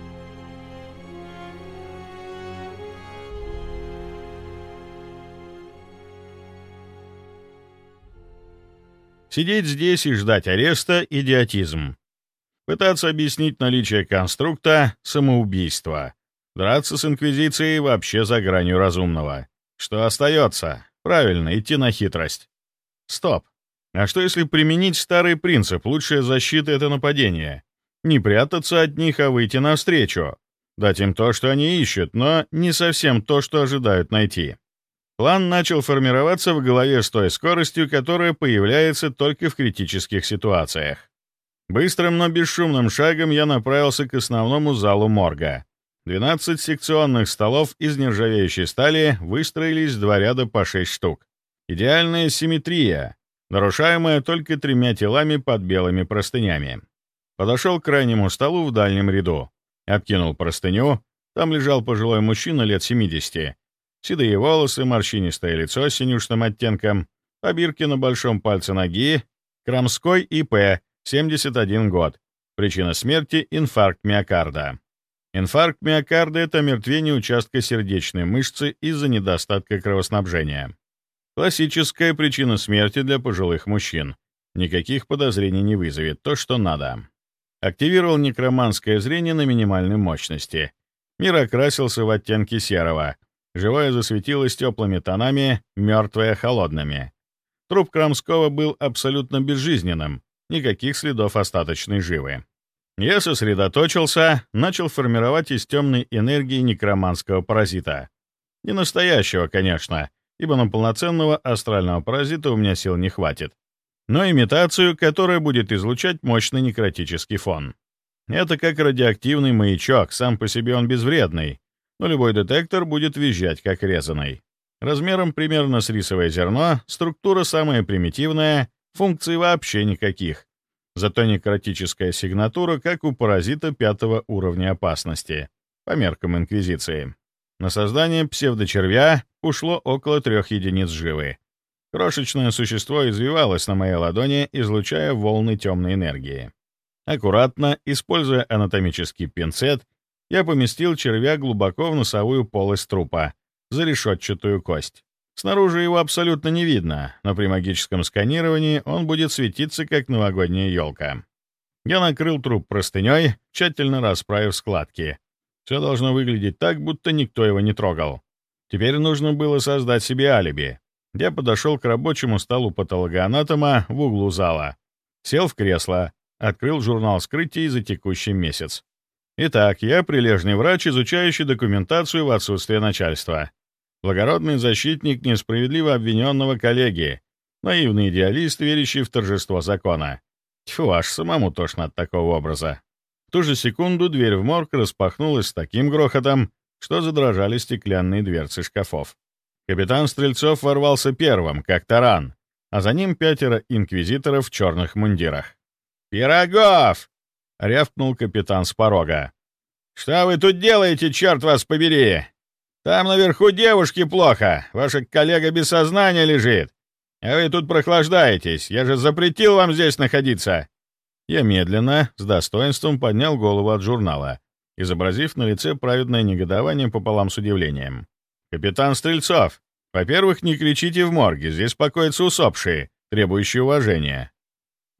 Сидеть здесь и ждать ареста — идиотизм. Пытаться объяснить наличие конструкта — самоубийство. Драться с Инквизицией вообще за гранью разумного. Что остается? Правильно, идти на хитрость. Стоп. А что если применить старый принцип «лучшая защита — это нападение»? Не прятаться от них, а выйти навстречу. Дать им то, что они ищут, но не совсем то, что ожидают найти. План начал формироваться в голове с той скоростью, которая появляется только в критических ситуациях. Быстрым, но бесшумным шагом я направился к основному залу морга. двенадцать секционных столов из нержавеющей стали выстроились в два ряда по шесть штук. Идеальная симметрия, нарушаемая только тремя телами под белыми простынями. Подошел к крайнему столу в дальнем ряду. Откинул простыню. Там лежал пожилой мужчина лет семидесяти. Седые волосы, морщинистое лицо с синюшным оттенком, побирки на большом пальце ноги, Крамской И П, семьдесят один год. Причина смерти — инфаркт миокарда. Инфаркт миокарда — это омертвение участка сердечной мышцы из-за недостатка кровоснабжения. Классическая причина смерти для пожилых мужчин. Никаких подозрений не вызовет, то, что надо. Активировал некроманское зрение на минимальной мощности. Мир окрасился в оттенки серого. Живое засветилось теплыми тонами, мертвое — холодными. Труп Крамского был абсолютно безжизненным, никаких следов остаточной живы. Я сосредоточился, начал формировать из темной энергии некроманского паразита. Не настоящего, конечно, ибо на полноценного астрального паразита у меня сил не хватит, но имитацию, которая будет излучать мощный некротический фон. Это как радиоактивный маячок, сам по себе он безвредный, но любой детектор будет визжать, как резаный. Размером примерно с рисовое зерно, структура самая примитивная, функций вообще никаких. Зато некротическая сигнатура, как у паразита пятого уровня опасности, по меркам Инквизиции. На создание псевдочервя ушло около трех единиц живы. Крошечное существо извивалось на моей ладони, излучая волны темной энергии. Аккуратно, используя анатомический пинцет, я поместил червя глубоко в носовую полость трупа, за решетчатую кость. Снаружи его абсолютно не видно, но при магическом сканировании он будет светиться, как новогодняя елка. Я накрыл труп простыней, тщательно расправив складки. Все должно выглядеть так, будто никто его не трогал. Теперь нужно было создать себе алиби. Я подошел к рабочему столу патологоанатома в углу зала. Сел в кресло, открыл журнал вскрытий за текущий месяц. Итак, я прилежный врач, изучающий документацию в отсутствие начальства. Благородный защитник несправедливо обвиненного коллеги. Наивный идеалист, верящий в торжество закона. Тьфу, аж самому тошно от такого образа. В ту же секунду дверь в морг распахнулась с таким грохотом, что задрожали стеклянные дверцы шкафов. Капитан Стрельцов ворвался первым, как таран, а за ним пятеро инквизиторов в черных мундирах. «Пирогов!» — рявкнул капитан с порога. «Что вы тут делаете, черт вас побери? Там наверху девушке плохо, ваша коллега без сознания лежит, а вы тут прохлаждаетесь, я же запретил вам здесь находиться!» Я медленно, с достоинством поднял голову от журнала, изобразив на лице праведное негодование пополам с удивлением. «Капитан Стрельцов, во-первых, не кричите в морге, здесь покоятся усопшие, требующие уважения.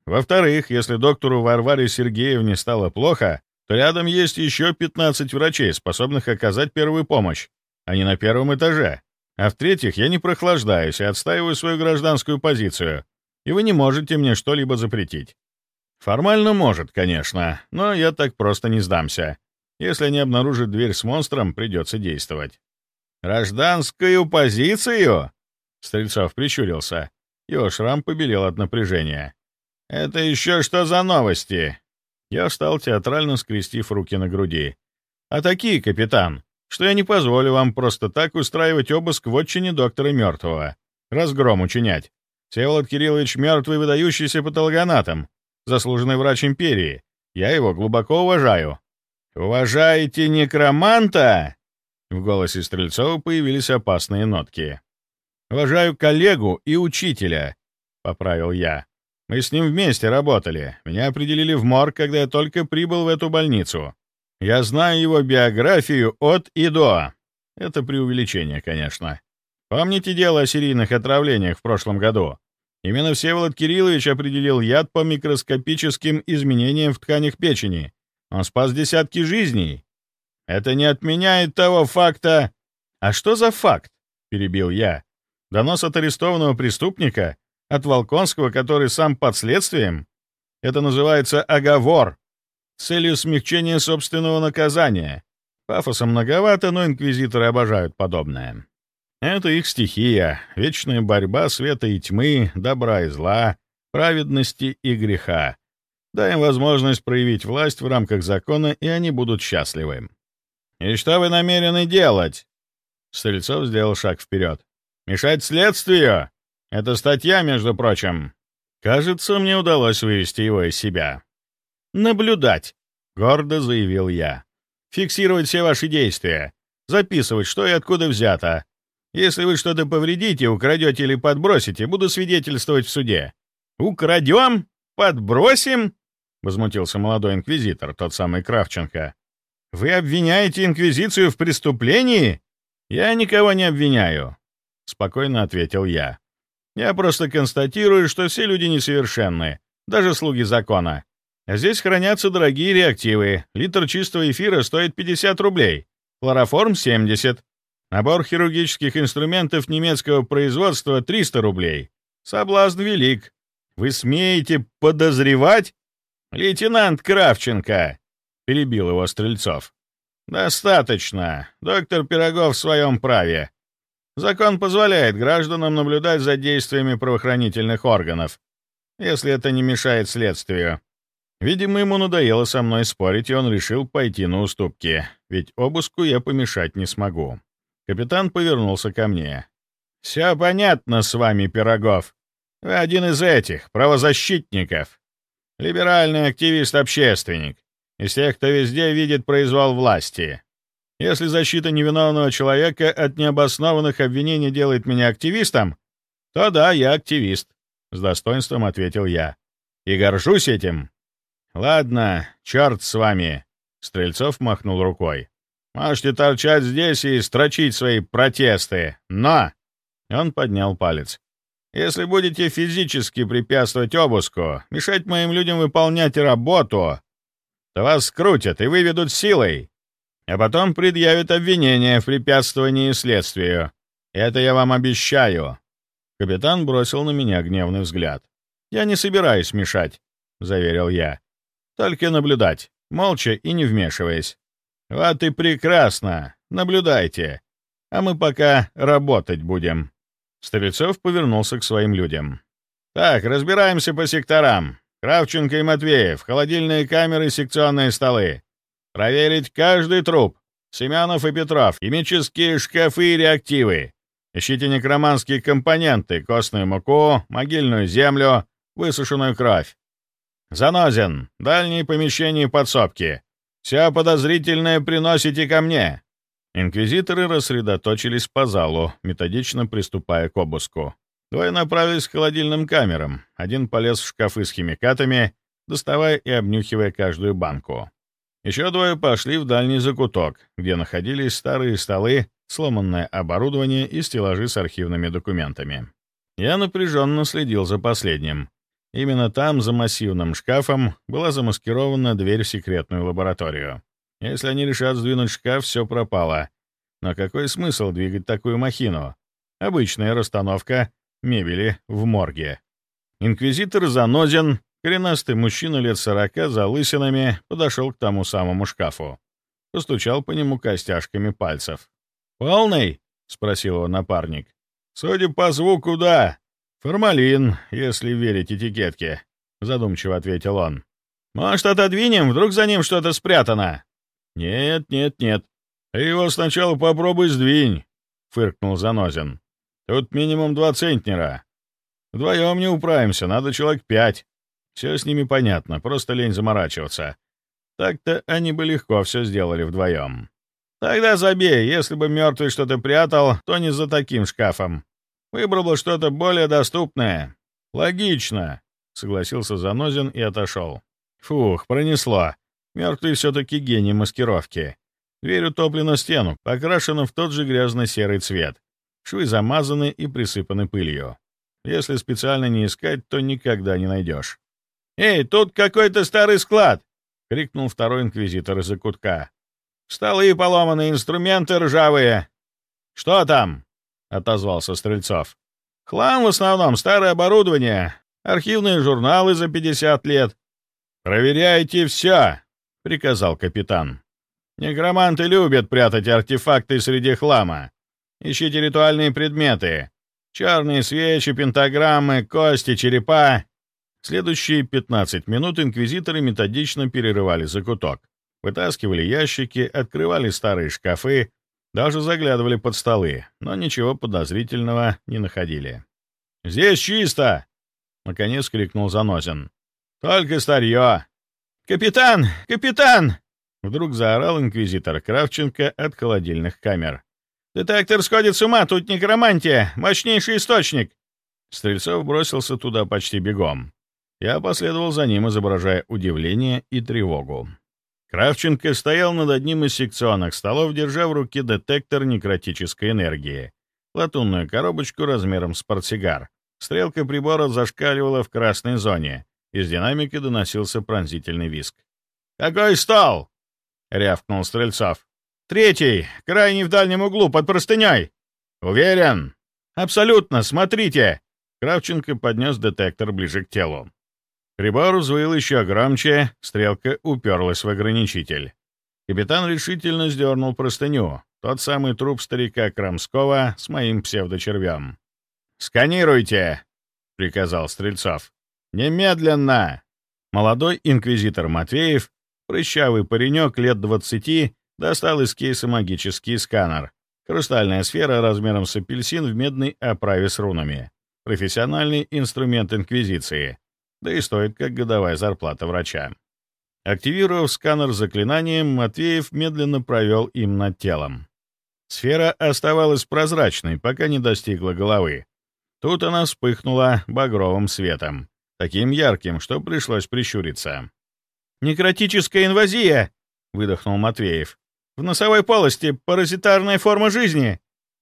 Во-вторых, если доктору Варваре Сергеевне стало плохо, то рядом есть еще пятнадцать врачей, способных оказать первую помощь, а не на первом этаже. А в-третьих, я не прохлаждаюсь и отстаиваю свою гражданскую позицию, и вы не можете мне что-либо запретить. Формально может, конечно, но я так просто не сдамся. Если они обнаружат дверь с монстром, придется действовать. «Гражданскую позицию?» Стрельцов прищурился. Его шрам побелел от напряжения. «Это еще что за новости?» Я встал, театрально скрестив руки на груди. «А такие, капитан, что я не позволю вам просто так устраивать обыск в отчине доктора Мертвого. Разгром учинять. Всеволод Кириллович мертвый выдающийся патологоанатом, заслуженный врач империи. Я его глубоко уважаю». «Уважаете некроманта?» В голосе Стрельцова появились опасные нотки. «Уважаю коллегу и учителя», — поправил я. «Мы с ним вместе работали. Меня определили в морг, когда я только прибыл в эту больницу. Я знаю его биографию от и до». Это преувеличение, конечно. Помните дело о серийных отравлениях в прошлом году? Именно Всеволод Кириллович определил яд по микроскопическим изменениям в тканях печени. Он спас десятки жизней. Это не отменяет того факта... «А что за факт?» — перебил я. «Донос от арестованного преступника? От Волконского, который сам под следствием? Это называется оговор с целью смягчения собственного наказания. Пафоса многовато, но инквизиторы обожают подобное. Это их стихия, вечная борьба света и тьмы, добра и зла, праведности и греха. Дай им возможность проявить власть в рамках закона, и они будут счастливы». «И что вы намерены делать?» Стрельцов сделал шаг вперед. «Мешать следствию? Это статья, между прочим». Кажется, мне удалось вывести его из себя. «Наблюдать», — гордо заявил я. «Фиксировать все ваши действия. Записывать, что и откуда взято. Если вы что-то повредите, украдете или подбросите, буду свидетельствовать в суде». «Украдем? Подбросим?» — возмутился молодой инквизитор, тот самый Кравченко. «Вы обвиняете Инквизицию в преступлении?» «Я никого не обвиняю», — спокойно ответил я. «Я просто констатирую, что все люди несовершенны, даже слуги закона. А здесь хранятся дорогие реактивы. Литр чистого эфира стоит пятьдесят рублей, хлороформ — семьдесят. Набор хирургических инструментов немецкого производства — триста рублей. Соблазн велик. Вы смеете подозревать?» «Лейтенант Кравченко!» — перебил его Стрельцов. «Достаточно. Доктор Пирогов в своем праве. Закон позволяет гражданам наблюдать за действиями правоохранительных органов, если это не мешает следствию». Видимо, ему надоело со мной спорить, и он решил пойти на уступки, ведь обыску я помешать не смогу. Капитан повернулся ко мне. «Все понятно с вами, Пирогов. Вы один из этих, правозащитников. Либеральный активист-общественник. Из тех, кто везде видит произвол власти. Если защита невиновного человека от необоснованных обвинений делает меня активистом, то да, я активист», — с достоинством ответил я. «И горжусь этим». «Ладно, черт с вами», — Стрельцов махнул рукой. «Можете торчать здесь и строчить свои протесты, но...» Он поднял палец. «Если будете физически препятствовать обыску, мешать моим людям выполнять работу, то вас скрутят и выведут силой, а потом предъявят обвинение в препятствовании следствию. Это я вам обещаю». Капитан бросил на меня гневный взгляд. «Я не собираюсь мешать», — заверил я. «Только наблюдать, молча и не вмешиваясь». «Вот и прекрасно. Наблюдайте. А мы пока работать будем». Стрельцов повернулся к своим людям. «Так, разбираемся по секторам. Кравченко и Матвеев, холодильные камеры, секционные столы. Проверить каждый труп. Семенов и Петров, химические шкафы и реактивы. Ищите некроманские компоненты, костную муку, могильную землю, высушенную кровь. Занозин, дальние помещения и подсобки. Все подозрительное приносите ко мне». Инквизиторы рассредоточились по залу, методично приступая к обыску. Двое направились к холодильным камерам, один полез в шкафы с химикатами, доставая и обнюхивая каждую банку. Еще двое пошли в дальний закуток, где находились старые столы, сломанное оборудование и стеллажи с архивными документами. Я напряженно следил за последним. Именно там, за массивным шкафом, была замаскирована дверь в секретную лабораторию. Если они решат сдвинуть шкаф, все пропало. Но какой смысл двигать такую махину? Обычная расстановка мебели в морге. Инквизитор Занозин, коренастый мужчина лет сорока, за лысинами, подошел к тому самому шкафу. Постучал по нему костяшками пальцев. «Полный?» — спросил его напарник. «Судя по звуку, да. Формалин, если верить этикетке», — задумчиво ответил он. «Может, отодвинем? Вдруг за ним что-то спрятано?» «Нет, нет, нет. Ты его сначала попробуй сдвинь», — фыркнул Занозин. «Тут минимум два центнера. Вдвоем не управимся, надо человек пять. Все с ними понятно, просто лень заморачиваться. Так-то они бы легко все сделали вдвоем». «Тогда забей, если бы мертвый что-то прятал, то не за таким шкафом. Выбрал бы что-то более доступное». «Логично», — согласился Занозин и отошел. «Фух, пронесло. Мертвый все-таки гений маскировки. Дверь утоплена в стену, покрашена в тот же грязно-серый цвет. Швы замазаны и присыпаны пылью. Если специально не искать, то никогда не найдешь». «Эй, тут какой-то старый склад!» — крикнул второй инквизитор из-за кутка. «Столы поломанные, инструменты ржавые». «Что там?» — отозвался Стрельцов. «Хлам в основном, старое оборудование, архивные журналы за пятьдесят лет». «Проверяйте все!» — приказал капитан. «Некроманты любят прятать артефакты среди хлама. Ищите ритуальные предметы. Черные свечи, пентаграммы, кости, черепа». Следующие пятнадцать минут инквизиторы методично перерывали закуток. Вытаскивали ящики, открывали старые шкафы, даже заглядывали под столы, но ничего подозрительного не находили. «Здесь чисто!» — наконец крикнул Занозин. «Только старье!» «Капитан! Капитан!» — вдруг заорал инквизитор Кравченко от холодильных камер. «Детектор сходит с ума, тут некромантия! Мощнейший источник!» Стрельцов бросился туда почти бегом. Я последовал за ним, изображая удивление и тревогу. Кравченко стоял над одним из секционных столов, держа в руке детектор некротической энергии, латунную коробочку размером с портсигар. Стрелка прибора зашкаливала в красной зоне. Из динамика доносился пронзительный визг. «Какой стол?» — рявкнул Стрельцов. «Третий, крайний в дальнем углу, под простыней». «Уверен?» «Абсолютно, смотрите!» Кравченко поднес детектор ближе к телу. Прибор взвыл еще громче, стрелка уперлась в ограничитель. Капитан решительно сдернул простыню, тот самый труп старика Крамского с моим псевдочервем. «Сканируйте!» — приказал Стрельцов. «Немедленно!» Молодой инквизитор Матвеев, прыщавый паренек лет двадцати, достал из кейса магический сканер. Хрустальная сфера размером с апельсин в медной оправе с рунами. Профессиональный инструмент инквизиции. Да и стоит, как годовая зарплата врача. Активировав сканер заклинанием, Матвеев медленно провел им над телом. Сфера оставалась прозрачной, пока не достигла головы. Тут она вспыхнула багровым светом, таким ярким, что пришлось прищуриться. «Некротическая инвазия!» — выдохнул Матвеев. «В носовой полости паразитарная форма жизни!»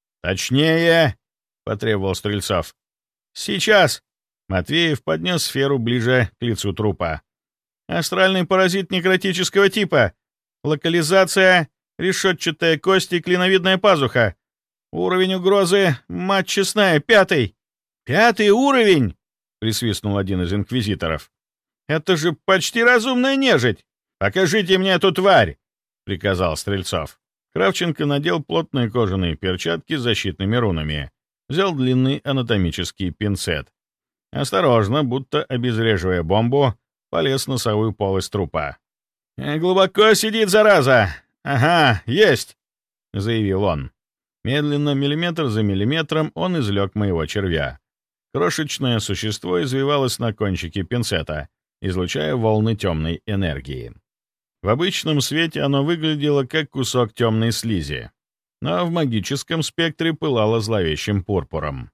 «Точнее!» — потребовал Стрельцов. «Сейчас!» Матвеев поднес сферу ближе к лицу трупа. «Астральный паразит некротического типа. Локализация — решетчатая кость и клиновидная пазуха. Уровень угрозы — мать честная, пятый». «Пятый уровень!» — присвистнул один из инквизиторов. «Это же почти разумная нежить! Покажите мне эту тварь!» — приказал Стрельцов. Кравченко надел плотные кожаные перчатки с защитными рунами. Взял длинный анатомический пинцет. Осторожно, будто обезвреживая бомбу, полез в носовую полость трупа. «Глубоко сидит, зараза! Ага, есть!» — заявил он. Медленно, миллиметр за миллиметром, он извлек моего червя. Крошечное существо извивалось на кончике пинцета, излучая волны темной энергии. В обычном свете оно выглядело как кусок темной слизи, но в магическом спектре пылало зловещим пурпуром.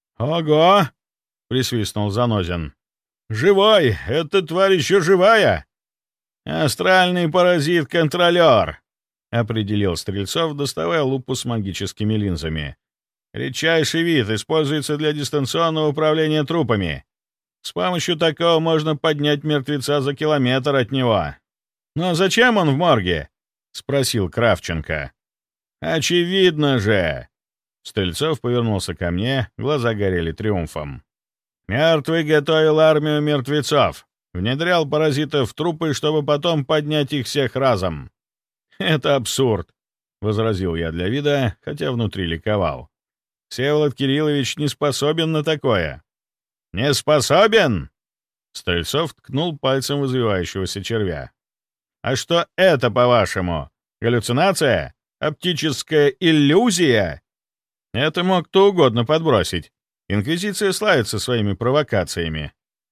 «Ого!» — присвистнул Занозин. «Живой! Эта тварь еще живая!» «Астральный паразит-контролер», — определил Стрельцов, доставая лупу с магическими линзами. «Редчайший вид, используется для дистанционного управления трупами. С помощью такого можно поднять мертвеца за километр от него. «Но зачем он в морге?» — спросил Кравченко. «Очевидно же!» Стрельцов повернулся ко мне, глаза горели триумфом. «Мертвый готовил армию мертвецов, внедрял паразитов в трупы, чтобы потом поднять их всех разом». «Это абсурд», — возразил я для вида, хотя внутри ликовал. «Всеволод Кириллович не способен на такое». «Не способен?» Стрельцов ткнул пальцем в извивающегося червя. «А что это, по-вашему? Галлюцинация? Оптическая иллюзия?» «Это мог кто угодно подбросить. Инквизиция славится своими провокациями».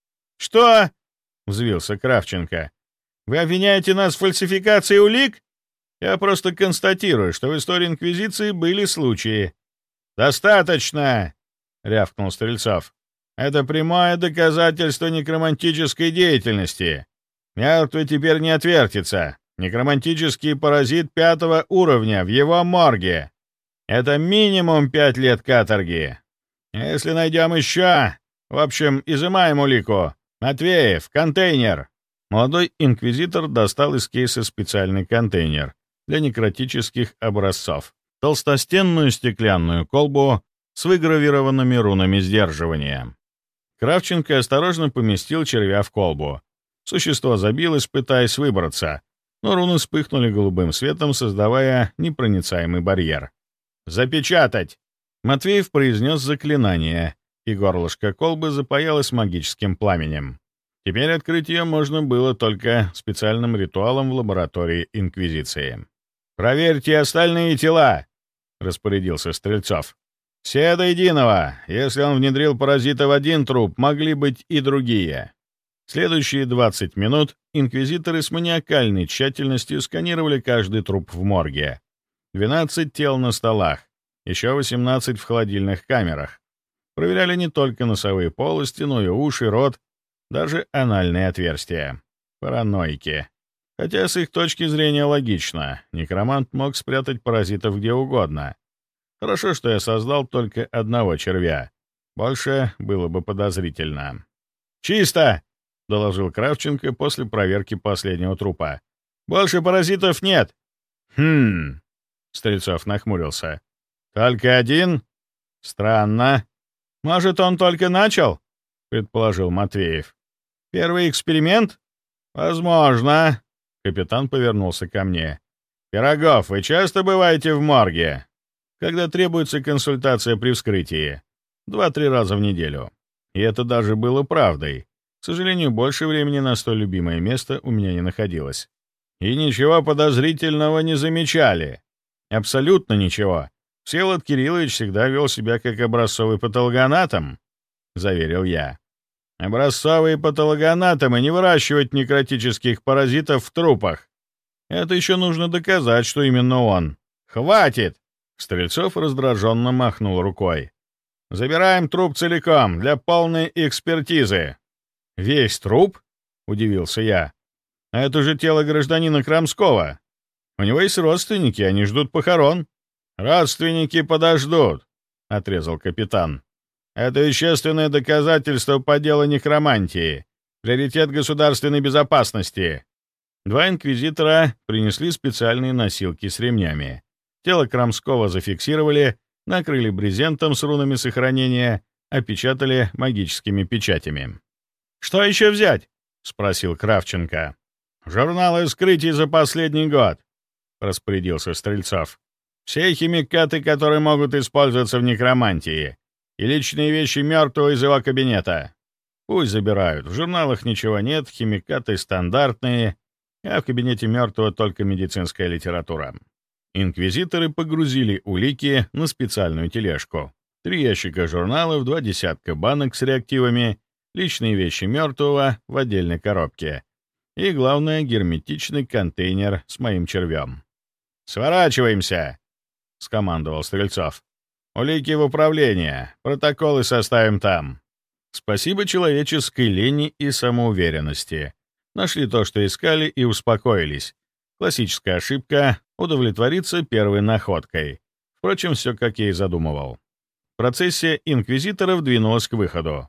«Что?» — взвился Кравченко. «Вы обвиняете нас в фальсификации улик? Я просто констатирую, что в истории Инквизиции были случаи». «Достаточно!» — рявкнул Стрельцов. «Это прямое доказательство некромантической деятельности. Мертвый теперь не отвертится. Некромантический паразит пятого уровня в его морге. Это минимум пять лет каторги. Если найдем еще... В общем, изымаем улику. Матвеев, контейнер!» Молодой инквизитор достал из кейса специальный контейнер для некротических образцов. Толстостенную стеклянную колбу с выгравированными рунами сдерживания. Кравченко осторожно поместил червя в колбу. Существо забилось, пытаясь выбраться, но руны вспыхнули голубым светом, создавая непроницаемый барьер. «Запечатать!» Матвеев произнес заклинание, и горлышко колбы запаялось магическим пламенем. Теперь открыть ее можно было только специальным ритуалом в лаборатории Инквизиции. «Проверьте остальные тела!» — распорядился Стрельцов. «Все до единого. Если он внедрил паразита в один труп, могли быть и другие». Следующие двадцать минут инквизиторы с маниакальной тщательностью сканировали каждый труп в морге. двенадцать тел на столах, еще восемнадцать в холодильных камерах. Проверяли не только носовые полости, но и уши, рот, даже анальные отверстия. Параноики. Хотя с их точки зрения логично. Некромант мог спрятать паразитов где угодно. Хорошо, что я создал только одного червя. Больше было бы подозрительно. «Чисто!» — доложил Кравченко после проверки последнего трупа. «Больше паразитов нет!» «Хм...» — Стрельцов нахмурился. «Только один? Странно. Может, он только начал?» — предположил Матвеев. «Первый эксперимент?» «Возможно». Капитан повернулся ко мне. «Пирогов, вы часто бываете в морге?» «Когда требуется консультация при вскрытии. Два-три раза в неделю». И это даже было правдой. К сожалению, больше времени на столь любимое место у меня не находилось. «И ничего подозрительного не замечали?» «Абсолютно ничего. Всеволод Кириллович всегда вел себя как образцовый патологоанатом», — заверил я. «Образцовые патологоанатомы не выращивают некротических паразитов в трупах. Это еще нужно доказать, что именно он. Хватит!» Стрельцов раздраженно махнул рукой. «Забираем труп целиком, для полной экспертизы». «Весь труп?» — удивился я. «А это же тело гражданина Крамского. У него есть родственники, они ждут похорон». «Родственники подождут», — отрезал капитан. «Это вещественное доказательство по делу некромантии. Приоритет государственной безопасности». Два инквизитора принесли специальные носилки с ремнями. Тело Крамского зафиксировали, накрыли брезентом с рунами сохранения, опечатали магическими печатями. «Что еще взять?» — спросил Кравченко. «Журналы вскрытий за последний год», — распорядился Стрельцов. «Все химикаты, которые могут использоваться в некромантии, и личные вещи мертвого из его кабинета. Пусть забирают, в журналах ничего нет, химикаты стандартные, а в кабинете мертвого только медицинская литература». Инквизиторы погрузили улики на специальную тележку. Три ящика журналов, два десятка банок с реактивами, личные вещи мертвого в отдельной коробке. И, главное, герметичный контейнер с моим червем. «Сворачиваемся!» — скомандовал Стрельцов. «Улики в управление. Протоколы составим там». Спасибо человеческой лени и самоуверенности. Нашли то, что искали, и успокоились. Классическая ошибка — удовлетвориться первой находкой. Впрочем, все как я и задумывал. Процессия инквизиторов двинулась к выходу.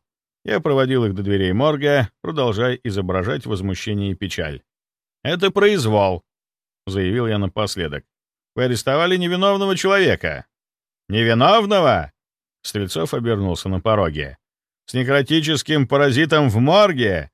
Я проводил их до дверей морга, продолжая изображать возмущение и печаль. «Это произвол», — заявил я напоследок. «Вы арестовали невиновного человека». «Невиновного?» Стрельцов обернулся на пороге. «С некротическим паразитом в морге?